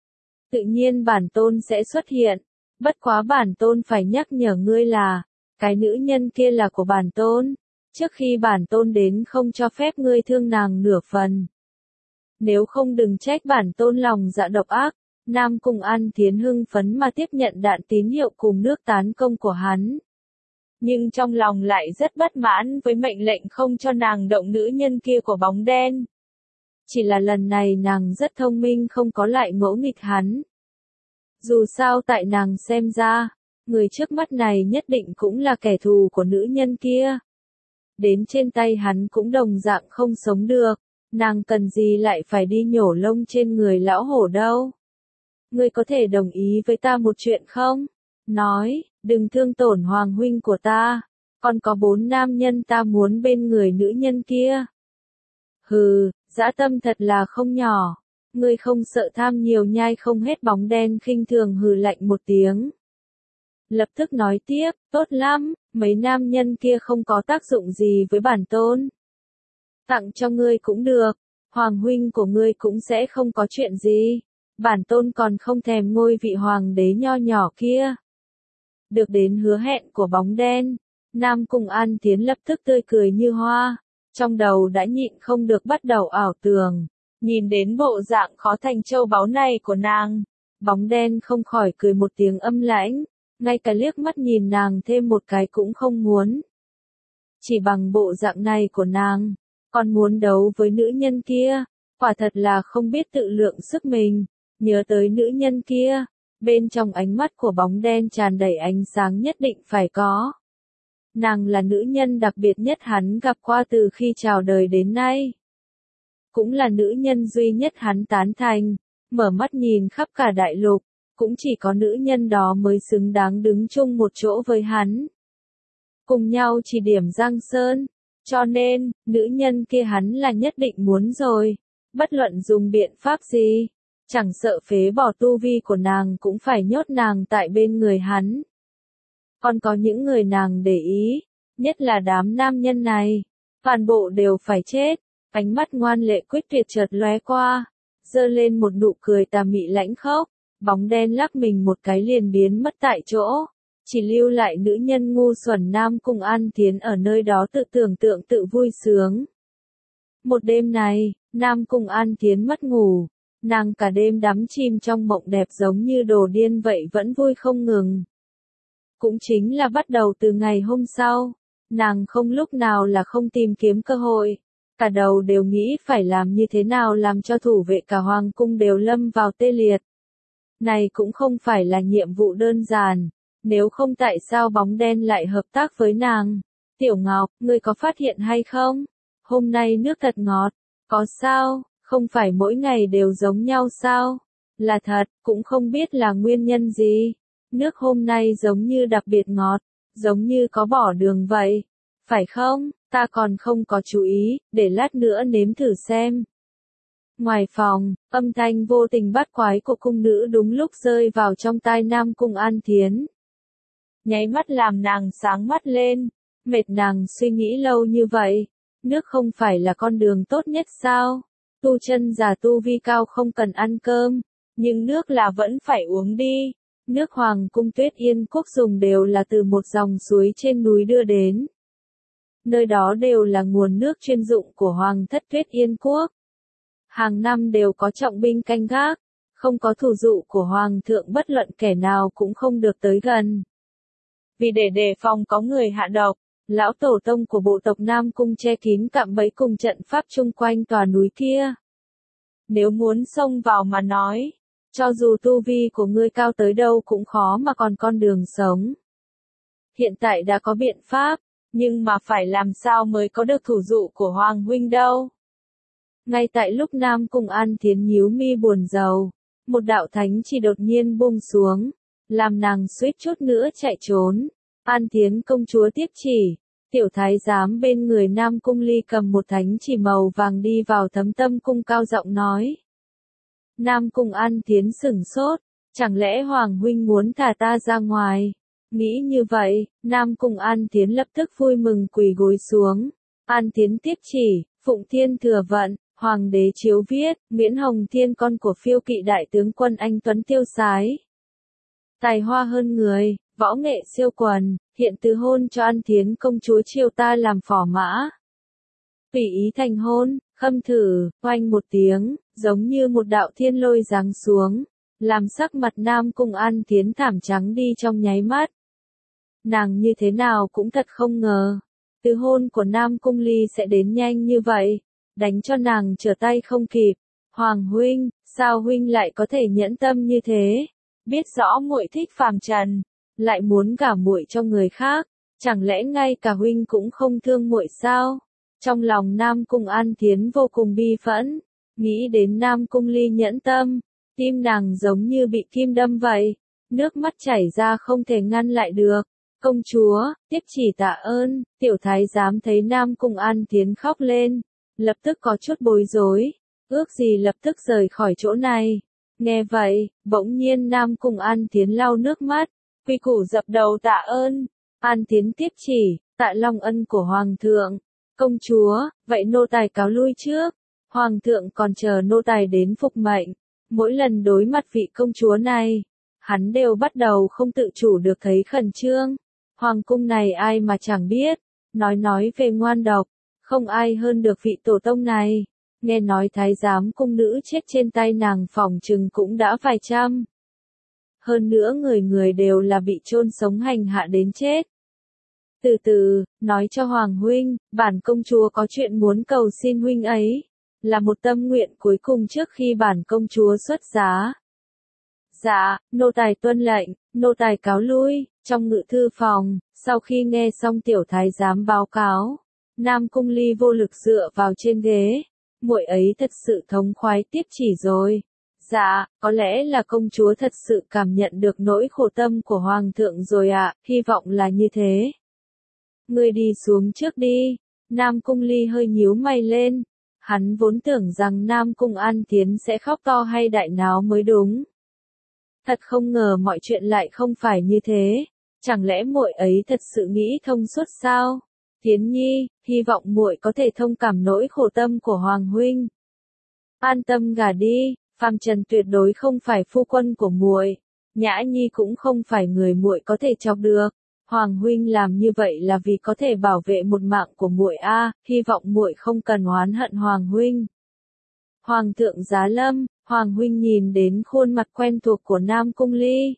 Tự nhiên bản tôn sẽ xuất hiện, bất quá bản tôn phải nhắc nhở ngươi là, cái nữ nhân kia là của bản tôn, trước khi bản tôn đến không cho phép ngươi thương nàng nửa phần. Nếu không đừng trách bản tôn lòng dạ độc ác. Nam Cung An Thiến hưng phấn mà tiếp nhận đạn tín hiệu cùng nước tán công của hắn. Nhưng trong lòng lại rất bất mãn với mệnh lệnh không cho nàng động nữ nhân kia của bóng đen. Chỉ là lần này nàng rất thông minh không có lại ngỗ nghịch hắn. Dù sao tại nàng xem ra, người trước mắt này nhất định cũng là kẻ thù của nữ nhân kia. Đến trên tay hắn cũng đồng dạng không sống được, nàng cần gì lại phải đi nhổ lông trên người lão hổ đâu. Ngươi có thể đồng ý với ta một chuyện không? Nói, đừng thương tổn hoàng huynh của ta, còn có 4 nam nhân ta muốn bên người nữ nhân kia. Hừ, dã tâm thật là không nhỏ, ngươi không sợ tham nhiều nhai không hết bóng đen khinh thường hừ lạnh một tiếng. Lập tức nói tiếp, tốt lắm, mấy nam nhân kia không có tác dụng gì với bản tôn. Tặng cho ngươi cũng được, hoàng huynh của ngươi cũng sẽ không có chuyện gì. Bản tôn còn không thèm ngôi vị hoàng đế nho nhỏ kia. Được đến hứa hẹn của bóng đen, Nam Cung An Thiến lập tức tươi cười như hoa, trong đầu đã nhịn không được bắt đầu ảo tưởng, nhìn đến bộ dạng khó thành châu báu này của nàng, bóng đen không khỏi cười một tiếng âm lãnh, ngay cả liếc mắt nhìn nàng thêm một cái cũng không muốn. Chỉ bằng bộ dạng này của nàng, còn muốn đấu với nữ nhân kia, quả thật là không biết tự lượng sức mình. Nhớ tới nữ nhân kia, bên trong ánh mắt của bóng đen tràn đầy ánh sáng nhất định phải có. Nàng là nữ nhân đặc biệt nhất hắn gặp qua từ khi chào đời đến nay. Cũng là nữ nhân duy nhất hắn tán thành, mở mắt nhìn khắp cả đại lục, cũng chỉ có nữ nhân đó mới xứng đáng đứng chung một chỗ với hắn. Cùng nhau chỉ điểm Giang Sơn, cho nên, nữ nhân kia hắn là nhất định muốn rồi, bất luận dùng biện pháp gì. Chẳng sợ phế bỏ tu vi của nàng cũng phải nhốt nàng tại bên người hắn. Còn có những người nàng để ý, nhất là đám nam nhân này, toàn bộ đều phải chết. Ánh mắt ngoan lệ quyết tuyệt chợt lóe qua, giơ lên một nụ cười tà mị lãnh khốc, bóng đen lắc mình một cái liền biến mất tại chỗ, chỉ lưu lại nữ nhân ngu xuẩn Nam Cung An Thiến ở nơi đó tự tưởng tượng tự vui sướng. Một đêm này, Nam Cung An Thiến mất ngủ, nàng cả đêm đắm chìm trong mộng đẹp giống như đồ điên vậy vẫn vui không ngừng. Cũng chính là bắt đầu từ ngày hôm sau, nàng không lúc nào là không tìm kiếm cơ hội, cả đầu đều nghĩ phải làm như thế nào làm cho thủ vệ cả hoàng cung đều lâm vào tê liệt. Này cũng không phải là nhiệm vụ đơn giản, nếu không tại sao bóng đen lại hợp tác với nàng. Tiểu Ngọc, ngươi có phát hiện hay không? Hôm nay nước thật ngọt, có sao, không phải mỗi ngày đều giống nhau sao? Là thật, cũng không biết là nguyên nhân gì. Nước hôm nay giống như đặc biệt ngọt, giống như có bỏ đường vậy. Phải không? Ta còn không có chú ý, để lát nữa nếm thử xem. Ngoài phòng, âm thanh vô tình bắt quái của cung nữ đúng lúc rơi vào trong tai Nam Cung An Thiến. Nháy mắt làm nàng sáng mắt lên, mệt nàng suy nghĩ lâu như vậy, nước không phải là con đường tốt nhất sao? Tu chân già tu vi cao không cần ăn cơm, nhưng nước là vẫn phải uống đi. Nước Hoàng cung Tuyết Yên Quốc dùng đều là từ một dòng suối trên núi đưa đến. Nơi đó đều là nguồn nước chuyên dụng của Hoàng thất Tuyết Yên Quốc. Hàng năm đều có trọng binh canh gác, không có thủ dụ của Hoàng thượng bất luận kẻ nào cũng không được tới gần. Vì để đề phòng có người hạ độc, lão tổ tông của bộ tộc Nam Cung che kín cạm bẫy cùng trận pháp chung quanh tòa núi kia. Nếu muốn xông vào mà nói, cho dù tu vi của ngươi cao tới đâu cũng khó mà còn con đường sống. Hiện tại đã có biện pháp, nhưng mà phải làm sao mới có được thủ dụ của Hoàng huynh đâu. Ngay tại lúc Nam Cung An Thiến nhíu mi buồn rầu, một đạo thánh chỉ đột nhiên buông xuống, làm nàng suýt chút nữa chạy trốn. An Thiến công chúa tiếp chỉ, tiểu thái giám bên người Nam Cung Ly cầm một thánh chỉ màu vàng đi vào Thấm Tâm cung cao giọng nói. Nam Cung An Thiến sửng sốt, chẳng lẽ Hoàng huynh muốn thả ta ra ngoài? Nghĩ như vậy, Nam Cung An Thiến lập tức vui mừng quỳ gối xuống. An Thiến tiếp chỉ, Phụng Thiên thừa vận, Hoàng đế chiếu viết, miễn Hồng Thiên con của phiêu kỵ đại tướng quân anh Tuấn tiêu sái. Tài hoa hơn người, võ nghệ siêu quần, hiện từ hôn cho An Thiến công chúa chiêu ta làm phò mã. Tùy ý thành hôn, khâm thử, oanh một tiếng, giống như một đạo thiên lôi giáng xuống, làm sắc mặt Nam Cung An Thiến thảm trắng đi trong nháy mắt. Nàng như thế nào cũng thật không ngờ, từ hôn của Nam Cung Ly sẽ đến nhanh như vậy, đánh cho nàng trở tay không kịp. Hoàng huynh, sao huynh lại có thể nhẫn tâm như thế? Biết rõ muội thích phàm trần, lại muốn gả muội cho người khác, chẳng lẽ ngay cả huynh cũng không thương muội sao? Trong lòng Nam Cung An Thiến vô cùng bi phẫn, nghĩ đến Nam Cung Ly nhẫn tâm, tim nàng giống như bị kim đâm vậy, nước mắt chảy ra không thể ngăn lại được. Công chúa, tiếp chỉ tạ ơn, tiểu thái giám thấy Nam Cung An Thiến khóc lên, lập tức có chút bối rối, ước gì lập tức rời khỏi chỗ này. Nghe vậy, bỗng nhiên Nam Cung An Thiến lau nước mắt, quy củ dập đầu tạ ơn. An Thiến tiếp chỉ, tạ long ân của Hoàng thượng. Công chúa, vậy nô tài cáo lui trước. Hoàng thượng còn chờ nô tài đến phục mệnh. Mỗi lần đối mặt vị công chúa này, hắn đều bắt đầu không tự chủ được thấy khẩn trương. Hoàng cung này ai mà chẳng biết, nói về ngoan độc, không ai hơn được vị tổ tông này. Nghe nói thái giám cung nữ chết trên tay nàng phỏng chừng cũng đã vài trăm. Hơn nữa người người đều là bị chôn sống hành hạ đến chết. Từ từ, nói cho Hoàng huynh, bản công chúa có chuyện muốn cầu xin huynh ấy, là một tâm nguyện cuối cùng trước khi bản công chúa xuất giá. Dạ, nô tài tuân lệnh, nô tài cáo lui. Trong ngự thư phòng, sau khi nghe xong tiểu thái giám báo cáo, Nam Cung Ly vô lực dựa vào trên ghế, muội ấy thật sự thống khoái tiếp chỉ rồi. Dạ, có lẽ là công chúa thật sự cảm nhận được nỗi khổ tâm của Hoàng thượng rồi ạ, hy vọng là như thế. Ngươi đi xuống trước đi. Nam Cung Ly hơi nhíu mày lên, hắn vốn tưởng rằng Nam Cung An Thiến sẽ khóc to hay đại náo mới đúng. Thật không ngờ mọi chuyện lại không phải như thế, chẳng lẽ muội ấy thật sự nghĩ thông suốt sao? Thiến nhi, hy vọng muội có thể thông cảm nỗi khổ tâm của Hoàng huynh. An tâm gả đi, Phàm Trần tuyệt đối không phải phu quân của muội, Nhã Nhi cũng không phải người muội có thể chọc được. Hoàng huynh làm như vậy là vì có thể bảo vệ một mạng của muội a, hy vọng muội không cần oán hận Hoàng huynh. Hoàng thượng giá lâm, Hoàng huynh nhìn đến khuôn mặt quen thuộc của Nam Cung Ly.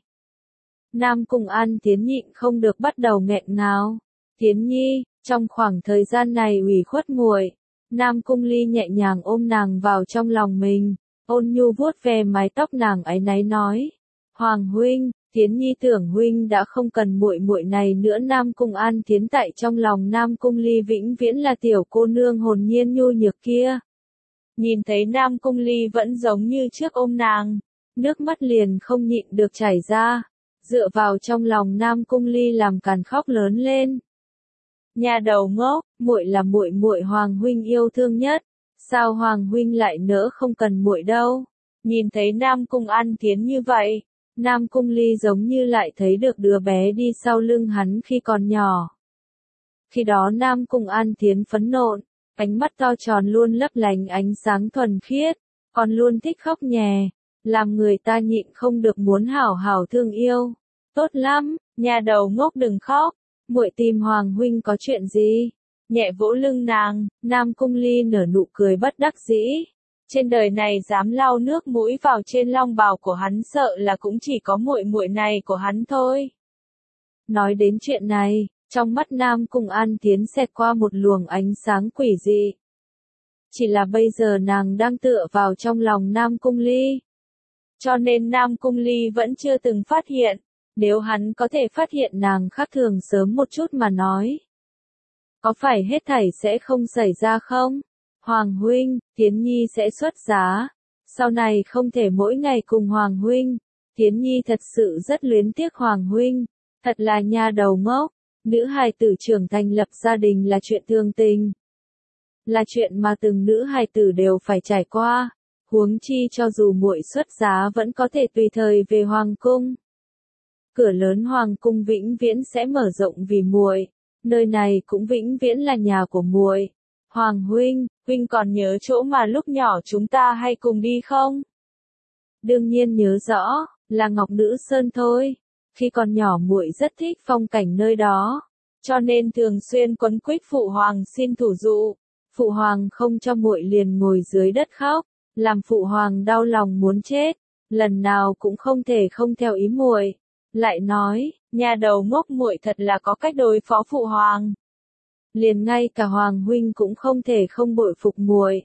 Nam Cung An Tiến nhịn không được bắt đầu nghẹn ngào. Tiến Nhi, trong khoảng thời gian này ủy khuất muội. Nam Cung Ly nhẹ nhàng ôm nàng vào trong lòng mình, ôn nhu vuốt ve mái tóc nàng áy náy nói: "Hoàng huynh, Tiến Nhi tưởng huynh đã không cần muội muội này nữa." Nam Cung An Tiến tại trong lòng Nam Cung Ly vĩnh viễn là tiểu cô nương hồn nhiên nhu nhược kia. Nhìn thấy Nam Cung Ly vẫn giống như trước ôm nàng, nước mắt liền không nhịn được chảy ra, dựa vào trong lòng Nam Cung Ly làm càn khóc lớn lên. Nhà đầu ngốc, muội là muội muội Hoàng huynh yêu thương nhất, sao Hoàng huynh lại nỡ không cần muội đâu? Nhìn thấy Nam Cung An Tiến như vậy, Nam Cung Ly giống như lại thấy được đứa bé đi sau lưng hắn khi còn nhỏ. Khi đó Nam Cung An Tiến phẫn nộ, ánh mắt to tròn luôn lấp lánh ánh sáng thuần khiết, còn luôn thích khóc nhè, làm người ta nhịn không được muốn hảo hảo thương yêu. Tốt lắm, nhà đầu ngốc đừng khóc, muội tìm Hoàng huynh có chuyện gì? Nhẹ vỗ lưng nàng, Nam Cung Ly nở nụ cười bất đắc dĩ. Trên đời này dám lau nước mũi vào trên long bào của hắn sợ là cũng chỉ có muội muội này của hắn thôi. Nói đến chuyện này, trong mắt Nam Cung An Tiến xẹt qua một luồng ánh sáng quỷ dị. Chỉ là bây giờ nàng đang tựa vào trong lòng Nam Cung Ly. Cho nên Nam Cung Ly vẫn chưa từng phát hiện, nếu hắn có thể phát hiện nàng khác thường sớm một chút mà nói. Có phải hết thảy sẽ không xảy ra không? Hoàng huynh, Tiến Nhi sẽ xuất giá. Sau này không thể mỗi ngày cùng Hoàng huynh. Tiến Nhi thật sự rất luyến tiếc Hoàng huynh. Thật là nha đầu ngốc. Nữ hài tử trưởng thành lập gia đình là chuyện thường tình. Là chuyện mà từng nữ hài tử đều phải trải qua. Huống chi cho dù muội xuất giá vẫn có thể tùy thời về Hoàng cung. Cửa lớn Hoàng cung vĩnh viễn sẽ mở rộng vì muội. Nơi này cũng vĩnh viễn là nhà của muội. Hoàng huynh, huynh còn nhớ chỗ mà lúc nhỏ chúng ta hay cùng đi không? Đương nhiên nhớ rõ, là Ngọc Nữ Sơn thôi. Khi còn nhỏ muội rất thích phong cảnh nơi đó, cho nên thường xuyên quấn quýt phụ hoàng xin thủ dụ. Phụ hoàng không cho muội liền ngồi dưới đất khóc, làm phụ hoàng đau lòng muốn chết, lần nào cũng không thể không theo ý muội. Lại nói, nhà đầu ngốc muội thật là có cách đối phó phụ hoàng. Liền ngay cả Hoàng huynh cũng không thể không bội phục muội.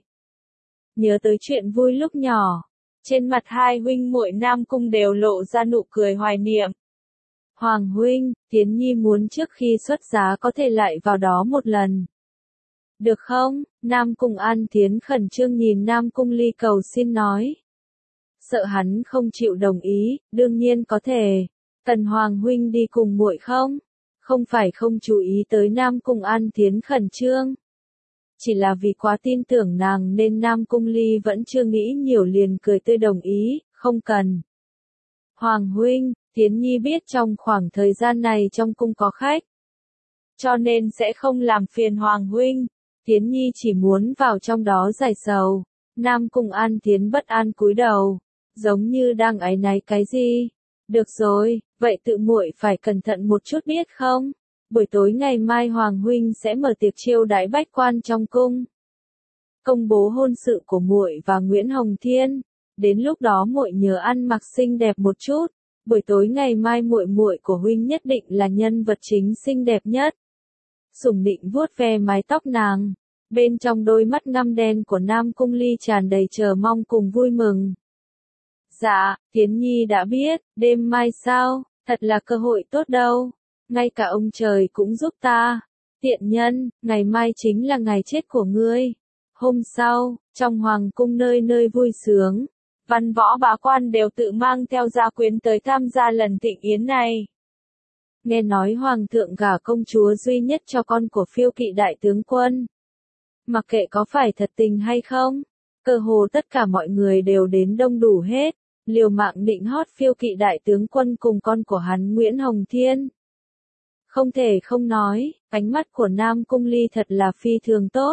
Nhớ tới chuyện vui lúc nhỏ, trên mặt hai huynh muội Nam Cung đều lộ ra nụ cười hoài niệm. Hoàng huynh, Tiến Nhi muốn trước khi xuất giá có thể lại vào đó một lần. Được không? Nam Cung An Tiến khẩn trương nhìn Nam Cung Ly cầu xin nói. Sợ hắn không chịu đồng ý, đương nhiên có thể. Cần Hoàng huynh đi cùng muội không? Không phải không chú ý tới Nam Cung An Tiến khẩn trương. Chỉ là vì quá tin tưởng nàng nên Nam Cung Ly vẫn chưa nghĩ nhiều liền cười tươi đồng ý, không cần. Hoàng huynh, Tiến Nhi biết trong khoảng thời gian này trong cung có khách. Cho nên sẽ không làm phiền Hoàng huynh. Tiến Nhi chỉ muốn vào trong đó giải sầu. Nam Cung An Tiến bất an cúi đầu, giống như đang áy náy cái gì. Được rồi, vậy tự muội phải cẩn thận một chút biết không? Buổi tối ngày mai Hoàng huynh sẽ mở tiệc chiêu đãi bách quan trong cung. Công bố hôn sự của muội và Nguyễn Hồng Thiên. Đến lúc đó muội nhớ ăn mặc xinh đẹp một chút. Buổi tối ngày mai muội muội của huynh nhất định là nhân vật chính xinh đẹp nhất. Sủng Nịnh vuốt ve mái tóc nàng, bên trong đôi mắt ngăm đen của Nam Cung Ly tràn đầy chờ mong cùng vui mừng. Dạ, Tiến Nhi đã biết, đêm mai sao, thật là cơ hội tốt đâu. Ngay cả ông trời cũng giúp ta. Tiện nhân, ngày mai chính là ngày chết của ngươi. Hôm sau, trong hoàng cung nơi nơi vui sướng, văn võ bá quan đều tự mang theo gia quyến tới tham gia lần thịnh yến này. Nghe nói hoàng thượng gả công chúa duy nhất cho con của Phiêu Kỵ đại tướng quân. Mặc kệ có phải thật tình hay không, cơ hồ tất cả mọi người đều đến đông đủ hết, liều mạng định hót Phiêu Kỵ đại tướng quân cùng con của hắn Nguyễn Hồng Thiên. Không thể không nói, ánh mắt của Nam Cung Ly thật là phi thường tốt,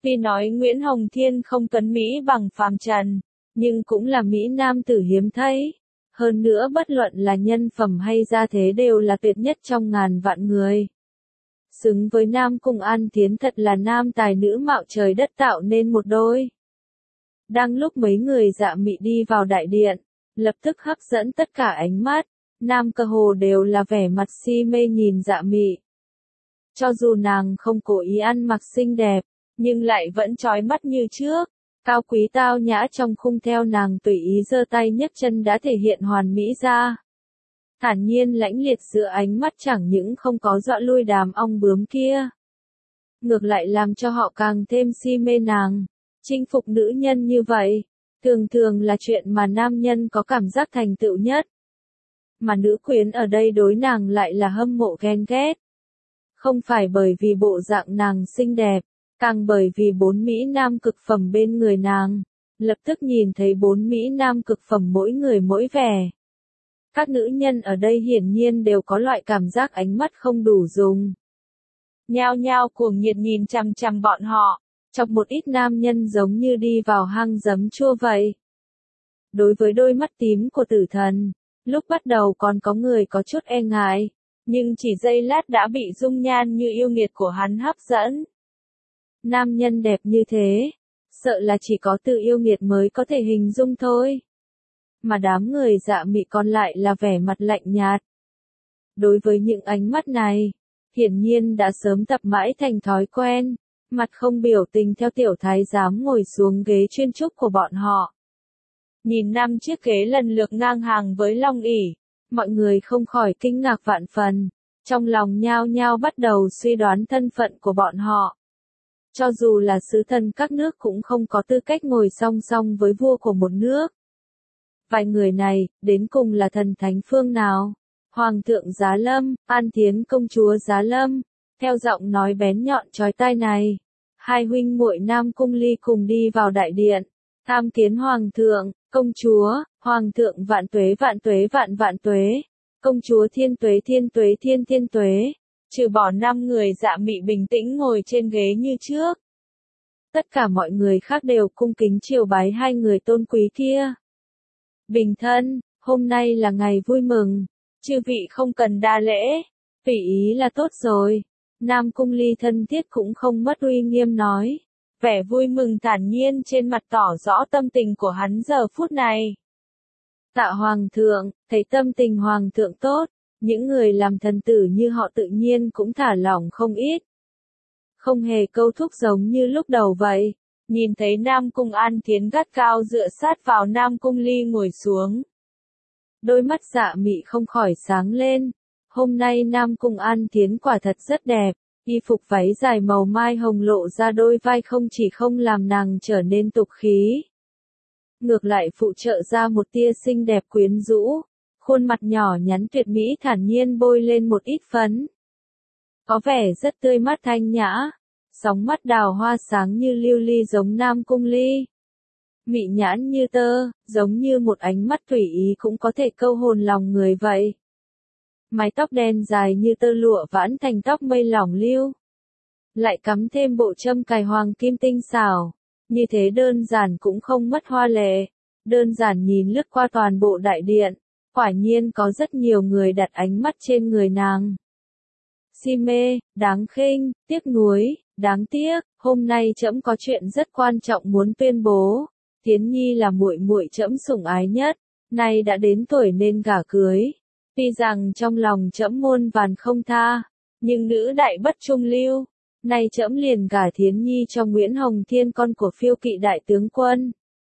Tuy nói Nguyễn Hồng Thiên không tuấn Mỹ bằng Phàm Trần, nhưng cũng là Mỹ nam tử hiếm thấy. Hơn nữa bất luận là nhân phẩm hay gia thế đều là tuyệt nhất trong ngàn vạn người. Xứng với Nam Cung An Tiến, thật là nam tài nữ mạo trời đất tạo nên một đôi. Đang lúc mấy người Dạ Mị đi vào đại điện, lập tức hấp dẫn tất cả ánh mắt, nam cơ hồ đều là vẻ mặt si mê nhìn Dạ Mị. Cho dù nàng không cố ý ăn mặc xinh đẹp, nhưng lại vẫn chói mắt như trước, cao quý tao nhã trong khung theo nàng tùy ý giơ tay nhấc chân đã thể hiện hoàn mỹ ra. Thản nhiên lãnh liệt giữa ánh mắt chẳng những không có dọa lui đám ong bướm kia, ngược lại làm cho họ càng thêm si mê nàng. Chinh phục nữ nhân như vậy, thường thường là chuyện mà nam nhân có cảm giác thành tựu nhất. Mà nữ quyến ở đây đối nàng lại là hâm mộ ghen ghét. Không phải bởi vì bộ dạng nàng xinh đẹp, càng bởi vì bốn Mỹ nam cực phẩm bên người nàng. Lập tức nhìn thấy bốn Mỹ nam cực phẩm mỗi người mỗi vẻ. Các nữ nhân ở đây hiển nhiên đều có loại cảm giác ánh mắt không đủ dùng. Nhao nhao cuồng nhiệt nhìn chằm chằm bọn họ, chọc một ít nam nhân giống như đi vào hang giấm chua vậy. Đối với đôi mắt tím của tử thần, lúc bắt đầu còn có người có chút e ngại, nhưng chỉ giây lát đã bị dung nhan như yêu nghiệt của hắn hấp dẫn. Nam nhân đẹp như thế, sợ là chỉ có từ yêu nghiệt mới có thể hình dung thôi. Mà đám người Dạ Mị còn lại là vẻ mặt lạnh nhạt. Đối với những ánh mắt này, hiển nhiên đã sớm tập mãi thành thói quen, mặt không biểu tình theo tiểu thái giám ngồi xuống ghế chuyên trúc của bọn họ. Nhìn 5 chiếc ghế lần lượt ngang hàng với long ỷ, mọi người không khỏi kinh ngạc vạn phần, trong lòng nhao nhao bắt đầu suy đoán thân phận của bọn họ. Cho dù là sứ thần các nước cũng không có tư cách ngồi song song với vua của một nước. Vài người này, đến cùng là thần thánh phương nào? Hoàng thượng Giá Lâm, An Thiến công chúa Giá Lâm. Theo giọng nói bén nhọn chói tai này, hai huynh muội Nam Cung Ly cùng đi vào đại điện, tham kiến hoàng thượng, công chúa, hoàng thượng vạn tuế vạn tuế vạn vạn tuế, công chúa thiên tuế thiên tuế thiên thiên tuế. Trừ bỏ 5 người Dạ Mị bình tĩnh ngồi trên ghế như trước. Tất cả mọi người khác đều cung kính triều bái hai người tôn quý kia. Bình thân, hôm nay là ngày vui mừng, chư vị không cần đa lễ, tùy ý là tốt rồi. Nam Cung Ly thân thiết cũng không mất uy nghiêm nói, vẻ vui mừng thản nhiên trên mặt tỏ rõ tâm tình của hắn giờ phút này. Tạ hoàng thượng, thấy tâm tình hoàng thượng tốt, những người làm thần tử như họ tự nhiên cũng thả lỏng không ít. Không hề câu thúc giống như lúc đầu vậy. Nhìn thấy Nam Cung An Thiến gắt cao dựa sát vào Nam Cung Ly ngồi xuống. Đôi mắt Dạ Mị không khỏi sáng lên. Hôm nay Nam Cung An Thiến quả thật rất đẹp. Y phục váy dài màu mai hồng lộ ra đôi vai không chỉ không làm nàng trở nên tục khí. Ngược lại phụ trợ ra một tia xinh đẹp quyến rũ. Khuôn mặt nhỏ nhắn tuyệt mỹ thản nhiên bôi lên một ít phấn. Có vẻ rất tươi mát thanh nhã. Sóng mắt đào hoa sáng như lưu ly giống Nam Cung Ly. Mị nhãn như tơ, giống như một ánh mắt tùy ý cũng có thể câu hồn lòng người vậy. Mái tóc đen dài như tơ lụa vãn thành tóc mây lỏng lưu. Lại cắm thêm bộ châm cài hoàng kim tinh xảo. Như thế đơn giản cũng không mất hoa lệ. Đơn giản nhìn lướt qua toàn bộ đại điện. Quả nhiên có rất nhiều người đặt ánh mắt trên người nàng. Si mê, đáng khinh, tiếc nuối, đáng tiếc, hôm nay trẫm có chuyện rất quan trọng muốn tuyên bố. Thiến Nhi là muội muội trẫm sủng ái nhất, nay đã đến tuổi nên gả cưới. Tuy rằng trong lòng trẫm muôn vàn không tha, nhưng nữ đại bất trung lưu, nay trẫm liền gả Thiến Nhi cho Nguyễn Hồng Thiên con của Phiêu Kỵ đại tướng quân.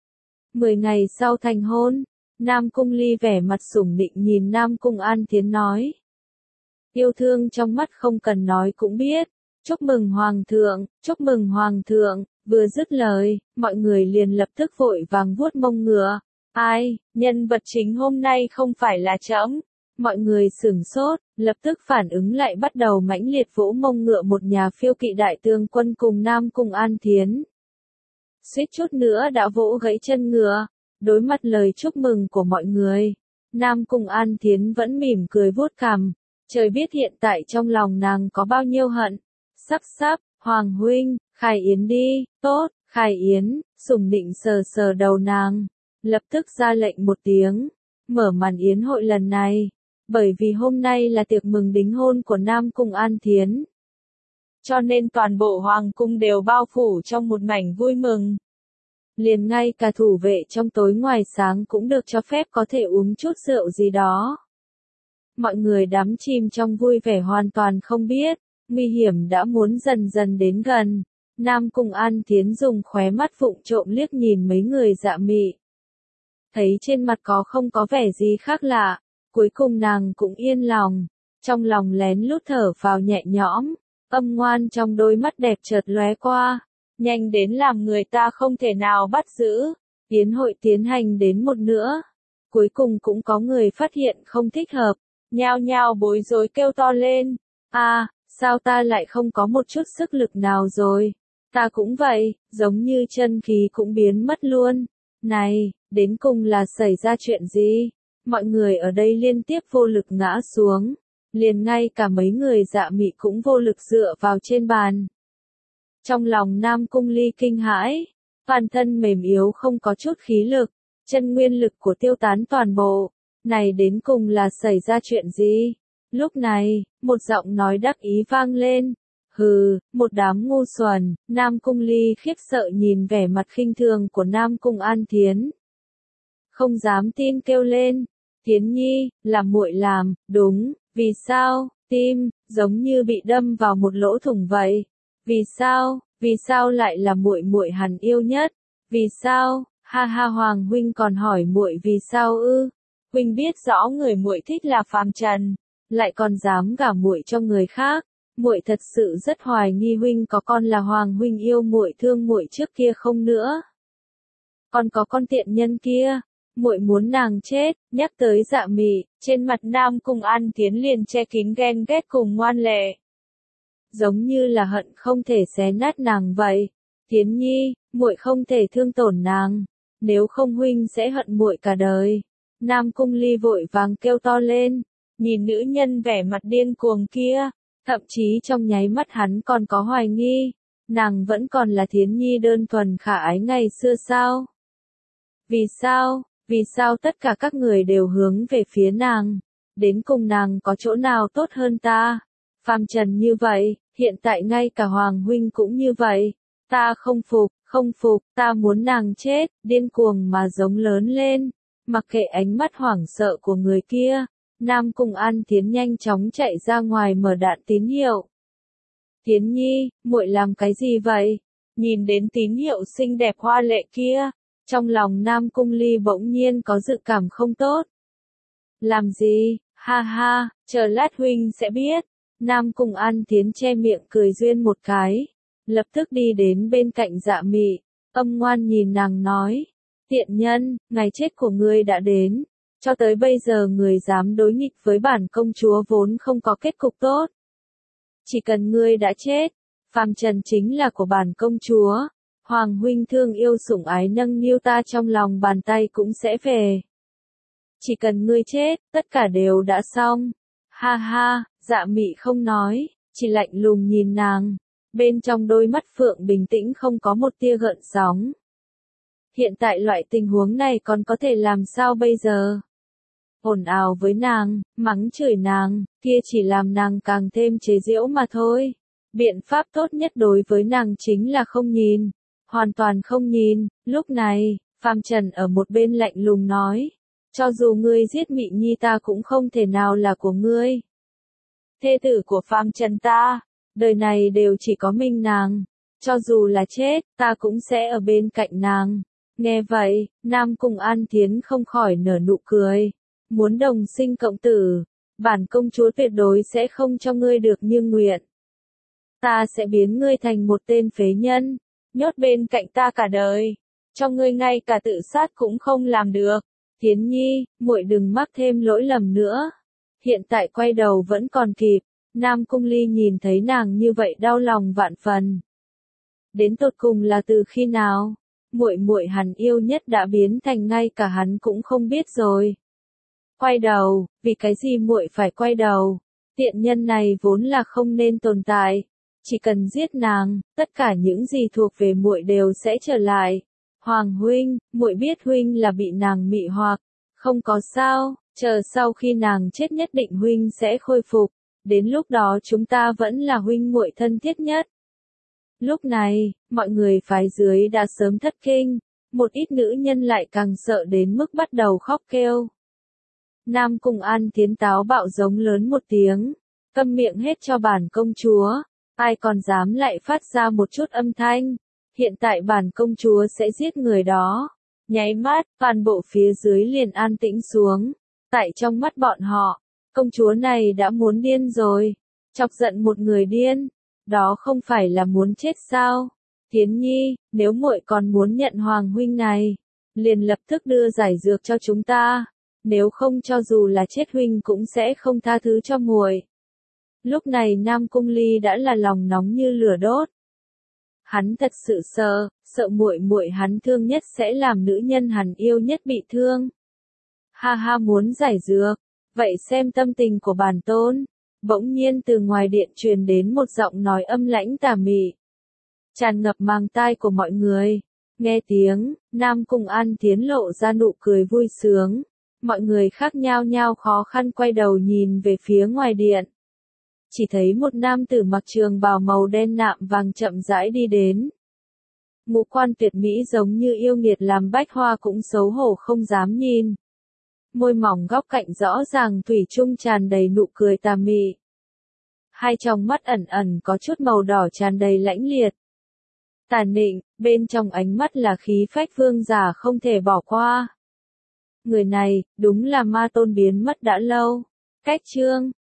10 ngày sau thành hôn, Nam Cung Ly vẻ mặt sủng nịnh nhìn Nam Cung An Thiến nói. Yêu thương trong mắt không cần nói cũng biết. Chúc mừng hoàng thượng, chúc mừng hoàng thượng. Vừa dứt lời, mọi người liền lập tức vội vàng vuốt mông ngựa. Ai, nhân vật chính hôm nay không phải là trẫm. Mọi người sửng sốt, lập tức phản ứng lại bắt đầu mãnh liệt vỗ mông ngựa một nhà Phiêu Kỵ đại tướng quân cùng Nam Cung An Thiến. Suýt chút nữa đã vỗ gãy chân ngựa. Đối mặt lời chúc mừng của mọi người, Nam Cung An Thiến vẫn mỉm cười vuốt cằm. Trời biết hiện tại trong lòng nàng có bao nhiêu hận. Sắp, Hoàng huynh, Khai Yến đi, tốt, Khai Yến, Sùng Nịnh sờ sờ đầu nàng, lập tức ra lệnh một tiếng, mở màn yến hội lần này, bởi vì hôm nay là tiệc mừng đính hôn của Nam Cung An Thiến. Cho nên toàn bộ hoàng cung đều bao phủ trong một mảnh vui mừng. Liền ngay cả thủ vệ trong tối ngoài sáng cũng được cho phép có thể uống chút rượu gì đó. Mọi người đắm chìm trong vui vẻ hoàn toàn không biết, nguy hiểm đã muốn dần dần đến gần. Nam Cung An Thiến dùng khóe mắt vụng trộm liếc nhìn mấy người Dạ Mị. Thấy trên mặt không có vẻ gì khác lạ, cuối cùng nàng cũng yên lòng, trong lòng lén lút thở vào nhẹ nhõm, âm ngoan trong đôi mắt đẹp chợt lóe qua, nhanh đến làm người ta không thể nào bắt giữ. Yến hội tiến hành đến một nửa, cuối cùng cũng có người phát hiện không thích hợp, nhao nhao bối rối kêu to lên, sao ta lại không có một chút sức lực nào rồi, ta cũng vậy, giống như chân khí cũng biến mất luôn, này, đến cùng là xảy ra chuyện gì, mọi người ở đây liên tiếp vô lực ngã xuống, liền ngay cả mấy người Dạ Mị cũng vô lực dựa vào trên bàn. Trong lòng Nam Cung Ly kinh hãi, toàn thân mềm yếu không có chút khí lực, chân nguyên lực của tiêu tán toàn bộ, này đến cùng là xảy ra chuyện gì? Lúc này, một giọng nói đắc ý vang lên, hừ, một đám ngu xuẩn. Nam Cung Ly khiếp sợ nhìn vẻ mặt khinh thường của Nam Cung An Thiến. Không dám tin kêu lên, Thiến Nhi, là muội làm, đúng, vì sao, tim, giống như bị đâm vào một lỗ thủng vậy. Vì sao lại là muội hắn yêu nhất, vì sao, ha ha Hoàng huynh còn hỏi muội vì sao ư, huynh biết rõ người muội thích là phàm trần, lại còn dám gả muội cho người khác, muội thật sự rất hoài nghi huynh có con là Hoàng huynh yêu muội thương muội trước kia không nữa. Còn có con tiện nhân kia, muội muốn nàng chết. Nhắc tới Dạ Mị, trên mặt Nam Cung An Thiến liền che kín ghen ghét cùng ngoan lệ. Giống như là hận không thể xé nát nàng vậy. Thiến Nhi, muội không thể thương tổn nàng, nếu không huynh sẽ hận muội cả đời. Nam Cung Ly vội vàng kêu to lên, nhìn nữ nhân vẻ mặt điên cuồng kia, thậm chí trong nháy mắt hắn còn có hoài nghi, nàng vẫn còn là Thiến Nhi đơn thuần khả ái ngày xưa sao? Vì sao tất cả các người đều hướng về phía nàng? Đến cùng nàng có chỗ nào tốt hơn ta? Phàm trần như vậy, hiện tại ngay cả Hoàng huynh cũng như vậy. Ta không phục, ta muốn nàng chết, điên cuồng mà giống lớn lên. Mặc kệ ánh mắt hoảng sợ của người kia, Nam Cung An Thiến nhanh chóng chạy ra ngoài mở đạn tín hiệu. Thiến Nhi, muội làm cái gì vậy? Nhìn đến tín hiệu xinh đẹp hoa lệ kia, trong lòng Nam Cung Ly bỗng nhiên có dự cảm không tốt. Làm gì? Ha ha, chờ lát huynh sẽ biết. Nam Cung An Thiến che miệng cười duyên một cái, lập tức đi đến bên cạnh Dạ Mị, âm ngoan nhìn nàng nói, tiện nhân, ngày chết của ngươi đã đến, cho tới bây giờ người dám đối nghịch với bản công chúa vốn không có kết cục tốt. Chỉ cần ngươi đã chết, phàm trần chính là của bản công chúa, Hoàng huynh thương yêu sủng ái nâng niu ta trong lòng bàn tay cũng sẽ về. Chỉ cần ngươi chết, tất cả đều đã xong. Ha ha, Dạ Mị không nói, chỉ lạnh lùng nhìn nàng, bên trong đôi mắt phượng bình tĩnh không có một tia gợn sóng. Hiện tại loại tình huống này còn có thể làm sao bây giờ? Ồn ào với nàng, mắng chửi nàng, kia chỉ làm nàng càng thêm chế giễu mà thôi. Biện pháp tốt nhất đối với nàng chính là không nhìn, hoàn toàn không nhìn. Lúc này, Phàm Trần ở một bên lạnh lùng nói, cho dù ngươi giết Mị Nhi ta cũng không thể nào là của ngươi. Thê tử của Phàm Trần ta, đời này đều chỉ có mình nàng, cho dù là chết, ta cũng sẽ ở bên cạnh nàng. Nghe vậy, Nam Cung An Thiến không khỏi nở nụ cười, muốn đồng sinh cộng tử, bản công chúa tuyệt đối sẽ không cho ngươi được như nguyện. Ta sẽ biến ngươi thành một tên phế nhân, nhốt bên cạnh ta cả đời, cho ngươi ngay cả tự sát cũng không làm được. Thiến Nhi, muội đừng mắc thêm lỗi lầm nữa. Hiện tại quay đầu vẫn còn kịp. Nam Cung Ly nhìn thấy nàng như vậy đau lòng vạn phần. Đến tột cùng là từ khi nào, muội hắn yêu nhất đã biến thành ngay cả hắn cũng không biết rồi. Quay đầu, vì cái gì muội phải quay đầu? Tiện nhân này vốn là không nên tồn tại. Chỉ cần giết nàng, tất cả những gì thuộc về muội đều sẽ trở lại. Hoàng huynh, muội biết huynh là bị nàng mị hoặc, không có sao, chờ sau khi nàng chết nhất định huynh sẽ khôi phục, đến lúc đó chúng ta vẫn là huynh muội thân thiết nhất. Lúc này, mọi người phái dưới đã sớm thất kinh, một ít nữ nhân lại càng sợ đến mức bắt đầu khóc kêu. Nam Cung An Thiến táo bạo giống lớn một tiếng, câm miệng hết cho bản công chúa, ai còn dám lại phát ra một chút âm thanh, hiện tại bản công chúa sẽ giết người đó. Nháy mắt, toàn bộ phía dưới liền an tĩnh xuống, tại trong mắt bọn họ, công chúa này đã muốn điên rồi, chọc giận một người điên, đó không phải là muốn chết sao? Thiến Nhi, nếu muội còn muốn nhận hoàng huynh này, liền lập tức đưa giải dược cho chúng ta, nếu không cho dù là chết huynh cũng sẽ không tha thứ cho muội. Lúc này Nam Cung Ly đã là lòng nóng như lửa đốt. Hắn thật sự sợ muội muội hắn thương nhất sẽ làm nữ nhân hắn yêu nhất bị thương. Ha ha, muốn giải dược, vậy xem tâm tình của bản tôn. Bỗng nhiên từ ngoài điện truyền đến một giọng nói âm lãnh tà mị, tràn ngập màng tai của mọi người. Nghe tiếng, Nam Cung An Thiến lộ ra nụ cười vui sướng. Mọi người khác nhao nhao khó khăn quay đầu nhìn về phía ngoài điện. Chỉ thấy một nam tử mặc trường bào màu đen nạm vàng chậm rãi đi đến. Ngũ quan tuyệt mỹ giống như yêu nghiệt làm Bách Hoa cũng xấu hổ không dám nhìn. Môi mỏng góc cạnh rõ ràng thủy chung tràn đầy nụ cười tà mị. Hai tròng mắt ẩn ẩn có chút màu đỏ tràn đầy lãnh liệt. Tàn nịnh, bên trong ánh mắt là khí phách vương giả không thể bỏ qua. Người này, đúng là ma tôn biến mất đã lâu. Cách chương